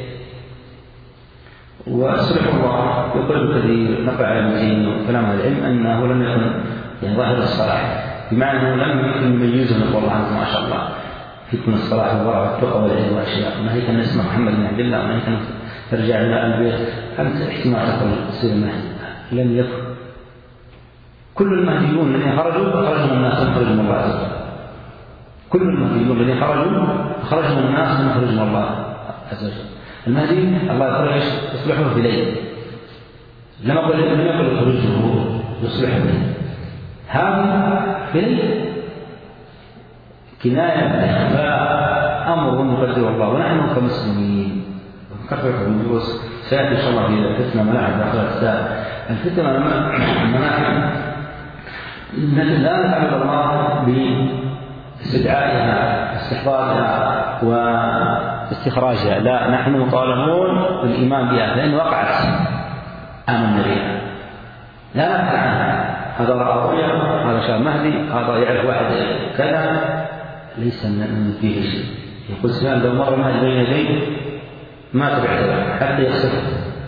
وصرف الله يقول كثير نقع المزين وكلام العلم أنه لم يكن يعني ظاهر الصلاح، بمعنى أنه لم يكن يميزه نقول الله عنه ما شاء الله فيكم الصلاح والورع والتقى والعلم والأشياء. ما هي كان اسمه محمد بن عبد الله، وما هي كان ترجع إلى البيت. أنت احتمال تقول تصير المهدي، لم يكن. كل المهديون الذين خرجوا خرجوا الناس من خرج من الله عز وجل. كل المهديون الذين خرجوا خرجوا الناس من خرج من الله عز وجل. المهدي الله يقول ايش؟ يصلحه في ليل. لم يقل لم يقل يخرجه يصلحه في ليل. هذا في ليل كناية إخفاء أمر مقدر الله، ونحن كمسلمين كثرة الدروس سيأتي إن شاء الله في الفتنة ملاعب داخل الساعة. الفتنة الملاعب نحن لا نعبد الله باستدعائها استحضارها واستخراجها، لا، نحن مطالبون بالإيمان بها، فإن وقعت آمنا بها لا نبحث عنها. هذا رأى رؤيا، هذا شاف مهدي، هذا يعرف واحد كذا، ليس من فيه شيء. يقول سفيان لو مر مهدي بين يديه ما تبعته حتى يخسف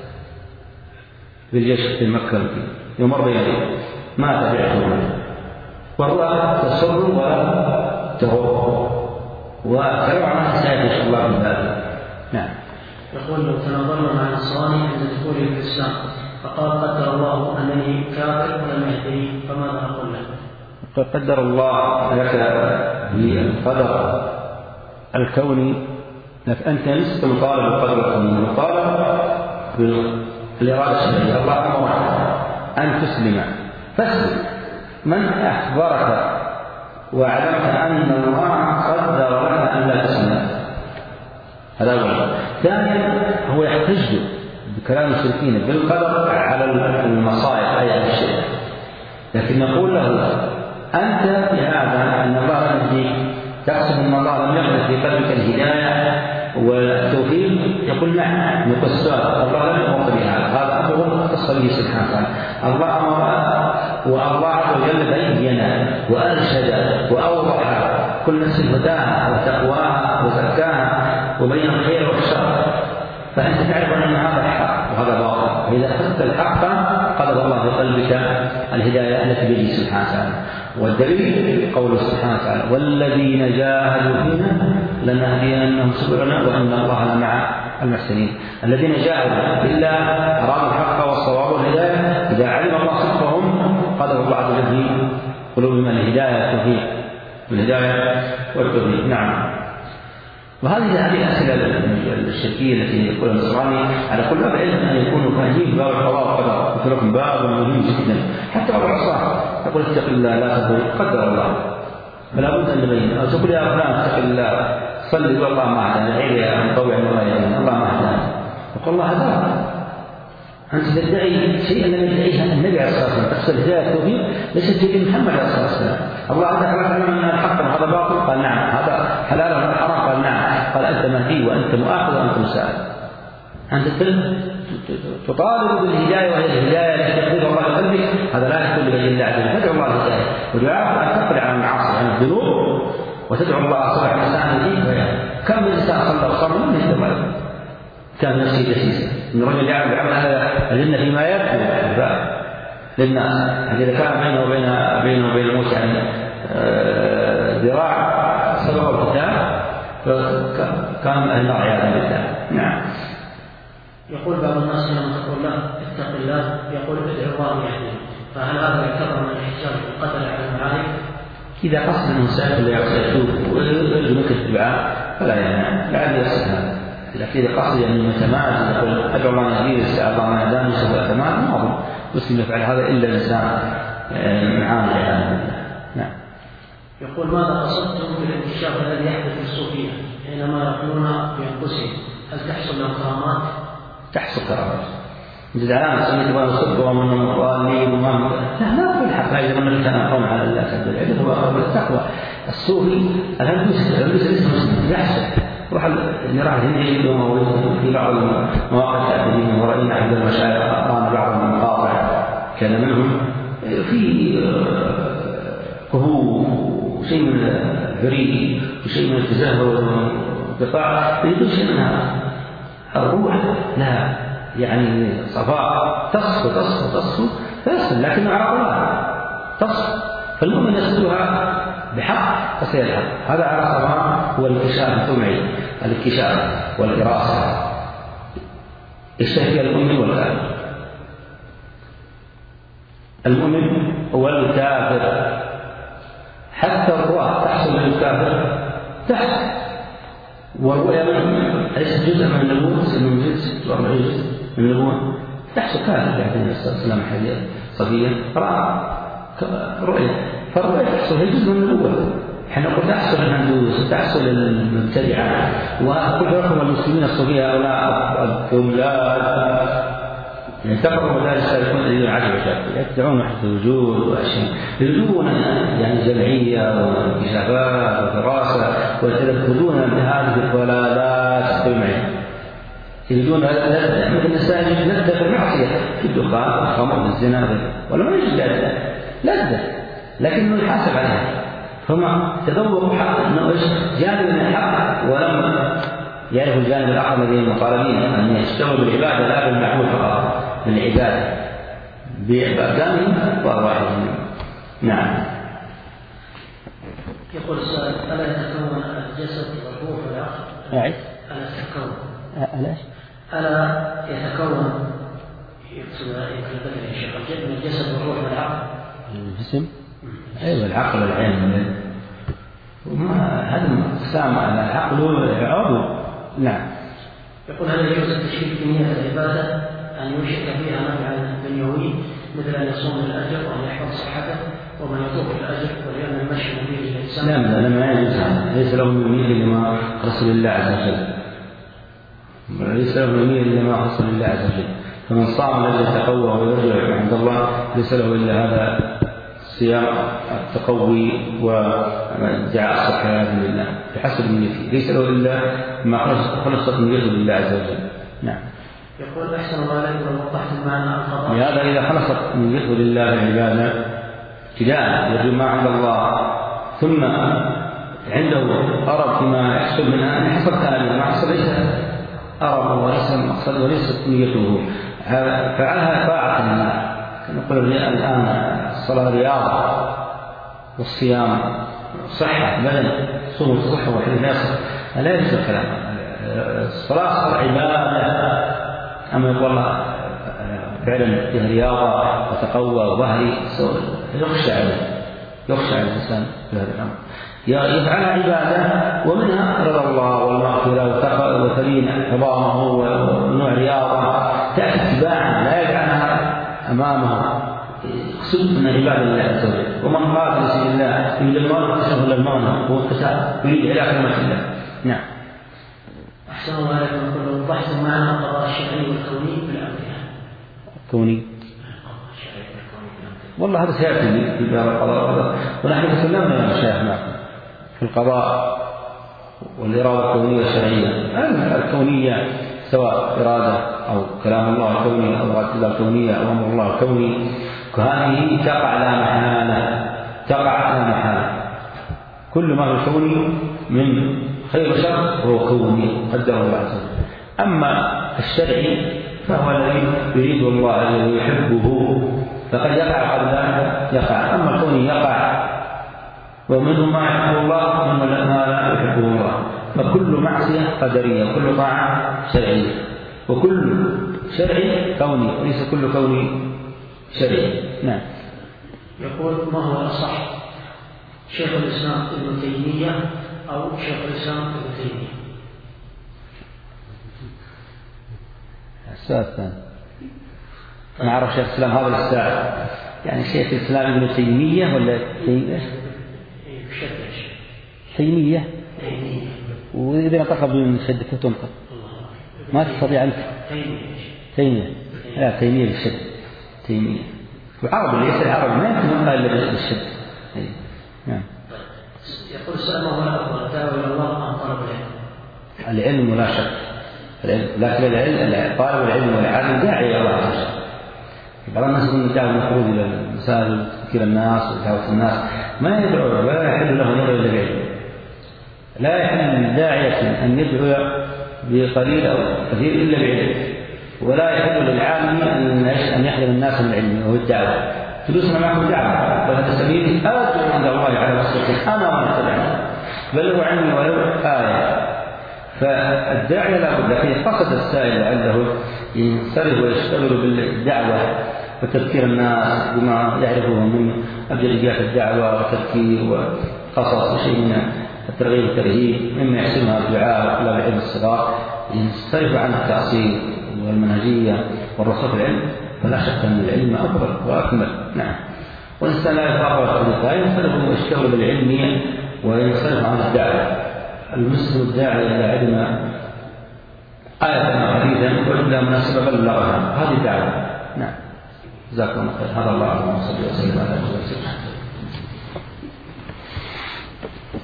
بالجيش في مكة، يمر بين يديه ما تبعته، والله تسر ولا تروح، وكلام عنها سيأتي إن شاء الله من ذلك. نعم. يقول: لو تناظرنا مع النصراني عند دخوله في الإسلام فقال قدر الله أنني كافر ولم يهدني، فماذا نقول له؟ قدر الله لك بالقدر الكوني، لك أنت لست مطالب بالقدر الكوني، مطالب بالإرادة الشرعية. الله أمرك أن تسلم فاسلم. من أخبرك وعلمت أن الله قدر لك أن لا تسلم؟ هذا أولا. ثانيا هو يحتج بكلام المشركين بالقدر على المصائب أي على الشرك، لكن نقول له أنت بهذا أن الله الذي تقصد أن الله لم يقدر في قلبك الهداية والتوفيق، يقول نعم نقول السؤال الله لم يقدر بهذا، هذا أمر اختص به سبحانه وتعالى. الله أمر والله عز وجل بين وأرشد وأوضح كل نفس هداها وتقواها وزكاها وبين الخير والشر، فأنت تعرف أن هذا الحق وهذا باطل، وإذا أخذت الحق قدر الله في قلبك الهداية التي بيده سبحانه وتعالى. والدليل قوله سبحانه وتعالى: والذين جاهدوا فينا لنهدينهم سبلنا وإن الله لمع المحسنين. الذين جاهدوا بالله أرادوا الحق والصواب والهداية، إذا علم الله قلوبهم الهداية والتوفيق، الهداية والتوفيق. نعم. وهذه هذه الأسئلة الشركية التي يقولها النصراني على كل باب علم أن يكونوا فاهمين باب القضاء والقدر، وتركهم باب مهم جدا. حتى بعض العصاة يقول اتق الله لا تقول قدر الله، فلا بد أن نبين. أو تقول يا فلان اتق الله صلي والله ما هدانا، العيد مطوع الله ما هدانا، يقول الله هداك. أنت تدعي شيئا لم يدعيه النبي عليه الصلاة والسلام، تقصد هداية التوفيق ليست في محمد عليه الصلاة والسلام. الله هداك لا تعلم أن الحق هذا باطل، قال نعم. هذا حلال وهذا حرام، قال نعم. قال أنت مهدي وأنت مؤاخذ وأنت مساعد. أنت تطالب بالهداية وهي الهداية التي تقدر الله لقلبك، هذا لا يكون لغير الله عز وجل. فادعو الله الهداية ودعاء أن تقلع عن المعاصي عن الذنوب وتدعو الله صبح مساء الدين. كم من إنسان صلى وصلى من يهدم كان نفسه دسيسا من رجل يعمل بعمل هذا الجنة فيما يبدو للناس. إذا كان بينه وبين بينه وبين الموت يعني ذراع سبق الكتاب فكان أهل النار عياذا بالله. نعم. يقول بعض الناس لما تقول له اتق الله يقول ادعو الله يهديك، فهل هذا يعتبر من الاحتجاج بالقدر على المعارف؟ إذا قصد أنه سائل يقصد يشوف ويرجو منك الدعاء فلا يعني لعل يقصد هذا. لكن إذا قصد أن يتمادى يقول أدعو الله يهديني استعاذ الله ما هداني سوف أتمادى، ما أظن مسلم يفعل هذا إلا إنسان معاند عياذا بالله. نعم. يقول ماذا قصدتم بالانكشاف الذي يحدث في الصوفية حينما يقولون بأنفسهم؟ هل تحصل لهم كرامات؟ تحصل كرامات. زعلان سميت الله الصدق ومن الضالين وما لا ما في الحق. إذا من كان على الله سبحانه وتعالى هو أمر التقوى. الصوفي الهندوسي الهندوسي ليس مسلم يحصل روح اللي راح الهندي في بعض المواقع الأكاديمية ورأينا عند المشايخ أقرأنا بعض المقاطع كان منهم في كهوف وشيء من الفريق وشيء من التزهر والقطاع يريدون شيء منها الروح لا يعني صفاء تصفو تصفو تصفو فيصل، لكنه على الله تصفو. فالمؤمن يصلها بحق فسيلحق. هذا على صفاء هو الانكشاف الطمعي، الانكشاف والإراسة يشتهي المؤمن والكافر. المؤمن والكافر حتى الرؤى تحصل للكافر تحصل، والرؤيا ليست جزء من النبوة، من جزء ستة وأربعين جزء من النبوة تحصل كافر. يعني النبي صلى الله عليه وسلم حديث صفية رأى رؤيا، فالرؤيا تحصل هي جزء من النبوة. حين نقول تحصل الهندوس تحصل المبتدعة وأقول لكم المسلمين الصوفية هؤلاء الدولات يعتبروا مدارس السالكون الذين عجبوا يدعون وحدة الوجود وأشياء يريدون يعني جمعية وانكشافات وفراسة ويتلفظون بهذه الضلالات الطمعية. يريدون لذة مثل النساء لذة في المعصية في الدخان والخمر والزنا ولا ما يجد لذة لذة لكنه يحاسب عليها. فهم تذوقوا حق أنه جانب من الحق ولم يعرف الجانب الآخر الذي المطالبين أن يشتغلوا بالعبادة لا بالمعبود فقط، بالعبادة بأبدانهم وأرواحهم. نعم. يقول السؤال ألا يتكون الجسد والروح والعقل؟ أعد. ألا يتكون ألا ألا يتكون يقصد يقصد يا شيخ من الجسد والروح والعقل؟ الجسم أيوة العقل والعين وما هذا السامع على العقل والعضو. نعم. يقول هل يجوز التشريك في نية العبادة أن يشرك فيها نفعا دنيوي مثل أن يصوم الأجر وأن يحفظ صحته ومن يطوف الأجر ولأن المشي به الإنسان؟ لا لا ما يجوز هذا، ليس له يميل لما رسول الله عز وجل، ليس له يميل لما رسول الله عز وجل. فمن صام الذي يتقوى ويرجع عند الله ليس له إلا هذا صيام التقوي وادعاء الصحة لله بحسب نيته، ليس له إلا ما خلصت نيته لله عز وجل. نعم. يقول أحسن الله عليك لو وضحت المعنى القضاء. لهذا إذا خلصت نيته لله العبادة ابتداء يرجو ما عند الله ثم عنده أرب فيما يحصل منها أن حصل كلامه ما حصل ليس أرب وليس مقصد وليست نيته فعلها طاعة لله. نقول الآن الصلاة رياضة والصيام صحة بدن صوم صحة وحديث لا يجوز الكلام. الصلاة عبادة، أما يقول الله فعلا فيها رياضة وتقوى وظهري يخشى عليه يخشى على الإنسان في هذا الأمر، يفعلها عبادة ومنها رضا الله والمغفرة وتلين عظامه ونوع رياضة تأتي تباعا لا يجعلها أمامه، يقصد من عباد الله عز وجل. ومن قاتل في سبيل الله يريد الموت فسوف للموت هو القتال يريد إلى كلمة الله. نعم. أحسن الله عليكم. كل بحث معنا القضاء الشرعي والكوني في الأمريكا. كوني. والله هذا سيأتي في باب القضاء والقدر، ونحن تكلمنا يا مشايخ معكم في القضاء والإرادة الكونية الشرعية. الكونية سواء إرادة أو كلام الله الكوني أو إرادة الله الكونية أو أمر الله الكوني، هذه تقع لا محالة، تقع لا محالة. كل ما في الكون من خير وشر هو كوني قدره الله عز وجل. أما الشرعي فهو الذي يريد الله ويحبه، فقد يقع قبل ذلك يقع. أما الكون يقع ومنه ما يحبه الله ومنه ما لا يحبه الله. فكل معصية قدرية، كل طاعة شرعية، وكل شرعي كوني، وليس كل كوني شرعي. نعم. يقول ما هو الأصح، شيخ الإسلام ابن تيمية أو شيخ الإسلام ابن تيمية؟ السؤال الثاني ما أعرف شيخ الإسلام هذا الساعة، يعني شيخ الإسلام ابن تيمية ولا تيمية؟ تيمية. وإذا نطق من شدة تنطق ما تستطيع أنت. تيمية. لا تيمية بالشدة. تيمية. العرب ليس العرب ما يمكن أن إلا بالشدة. نعم. يقول السؤال ما هو الأفضل، الدعوة إلى الله أم طلب العلم؟ العلم لا شك، العلم، لكن العلم طالب العلم والعالم داعي إلى الله عز وجل. بعض الناس يقولون الدعوة المفروض إلى المساجد وتذكير الناس ودعوة الناس، ما يدعو ولا يحل له يدعو إلا بالعلم. لا يحل للداعية أن يدعو بقليل أو كثير إلا بعلم، ولا يحل للعالم أن يحرم الناس من العلم وهو الدعوة. فلوسنا معكم دعوة وهذا سبيلي أدعو عند الله على بصيرة أنا ومن اتبعني، بل هو علمي ولو آية. فالداعية لا بد، لكن قصد السائل لعله ينصرف ويشتغل بالدعوة وتذكير الناس بما يعرفه من أبجديات الدعوة وتذكير وقصص وشيء من الترغيب والترهيب مما يحسنها الدعاء وطلاب العلم الصغار، ينصرف عن التأصيل والمنهجية والرسوخ العلم، فلا شك أن العلم أفضل وأكمل. نعم. والإنسان لا يتفرغ للغاية، ينصرف ويشتغل بالعلم وينصرف عن الدعوة. المسلم الداعي إلى علم آية حديثا وإلا مناسبة بلغها، هذه دعوة. نعم. جزاكم الله خير. هذا الله أعلم. صلى الله عليه وسلم.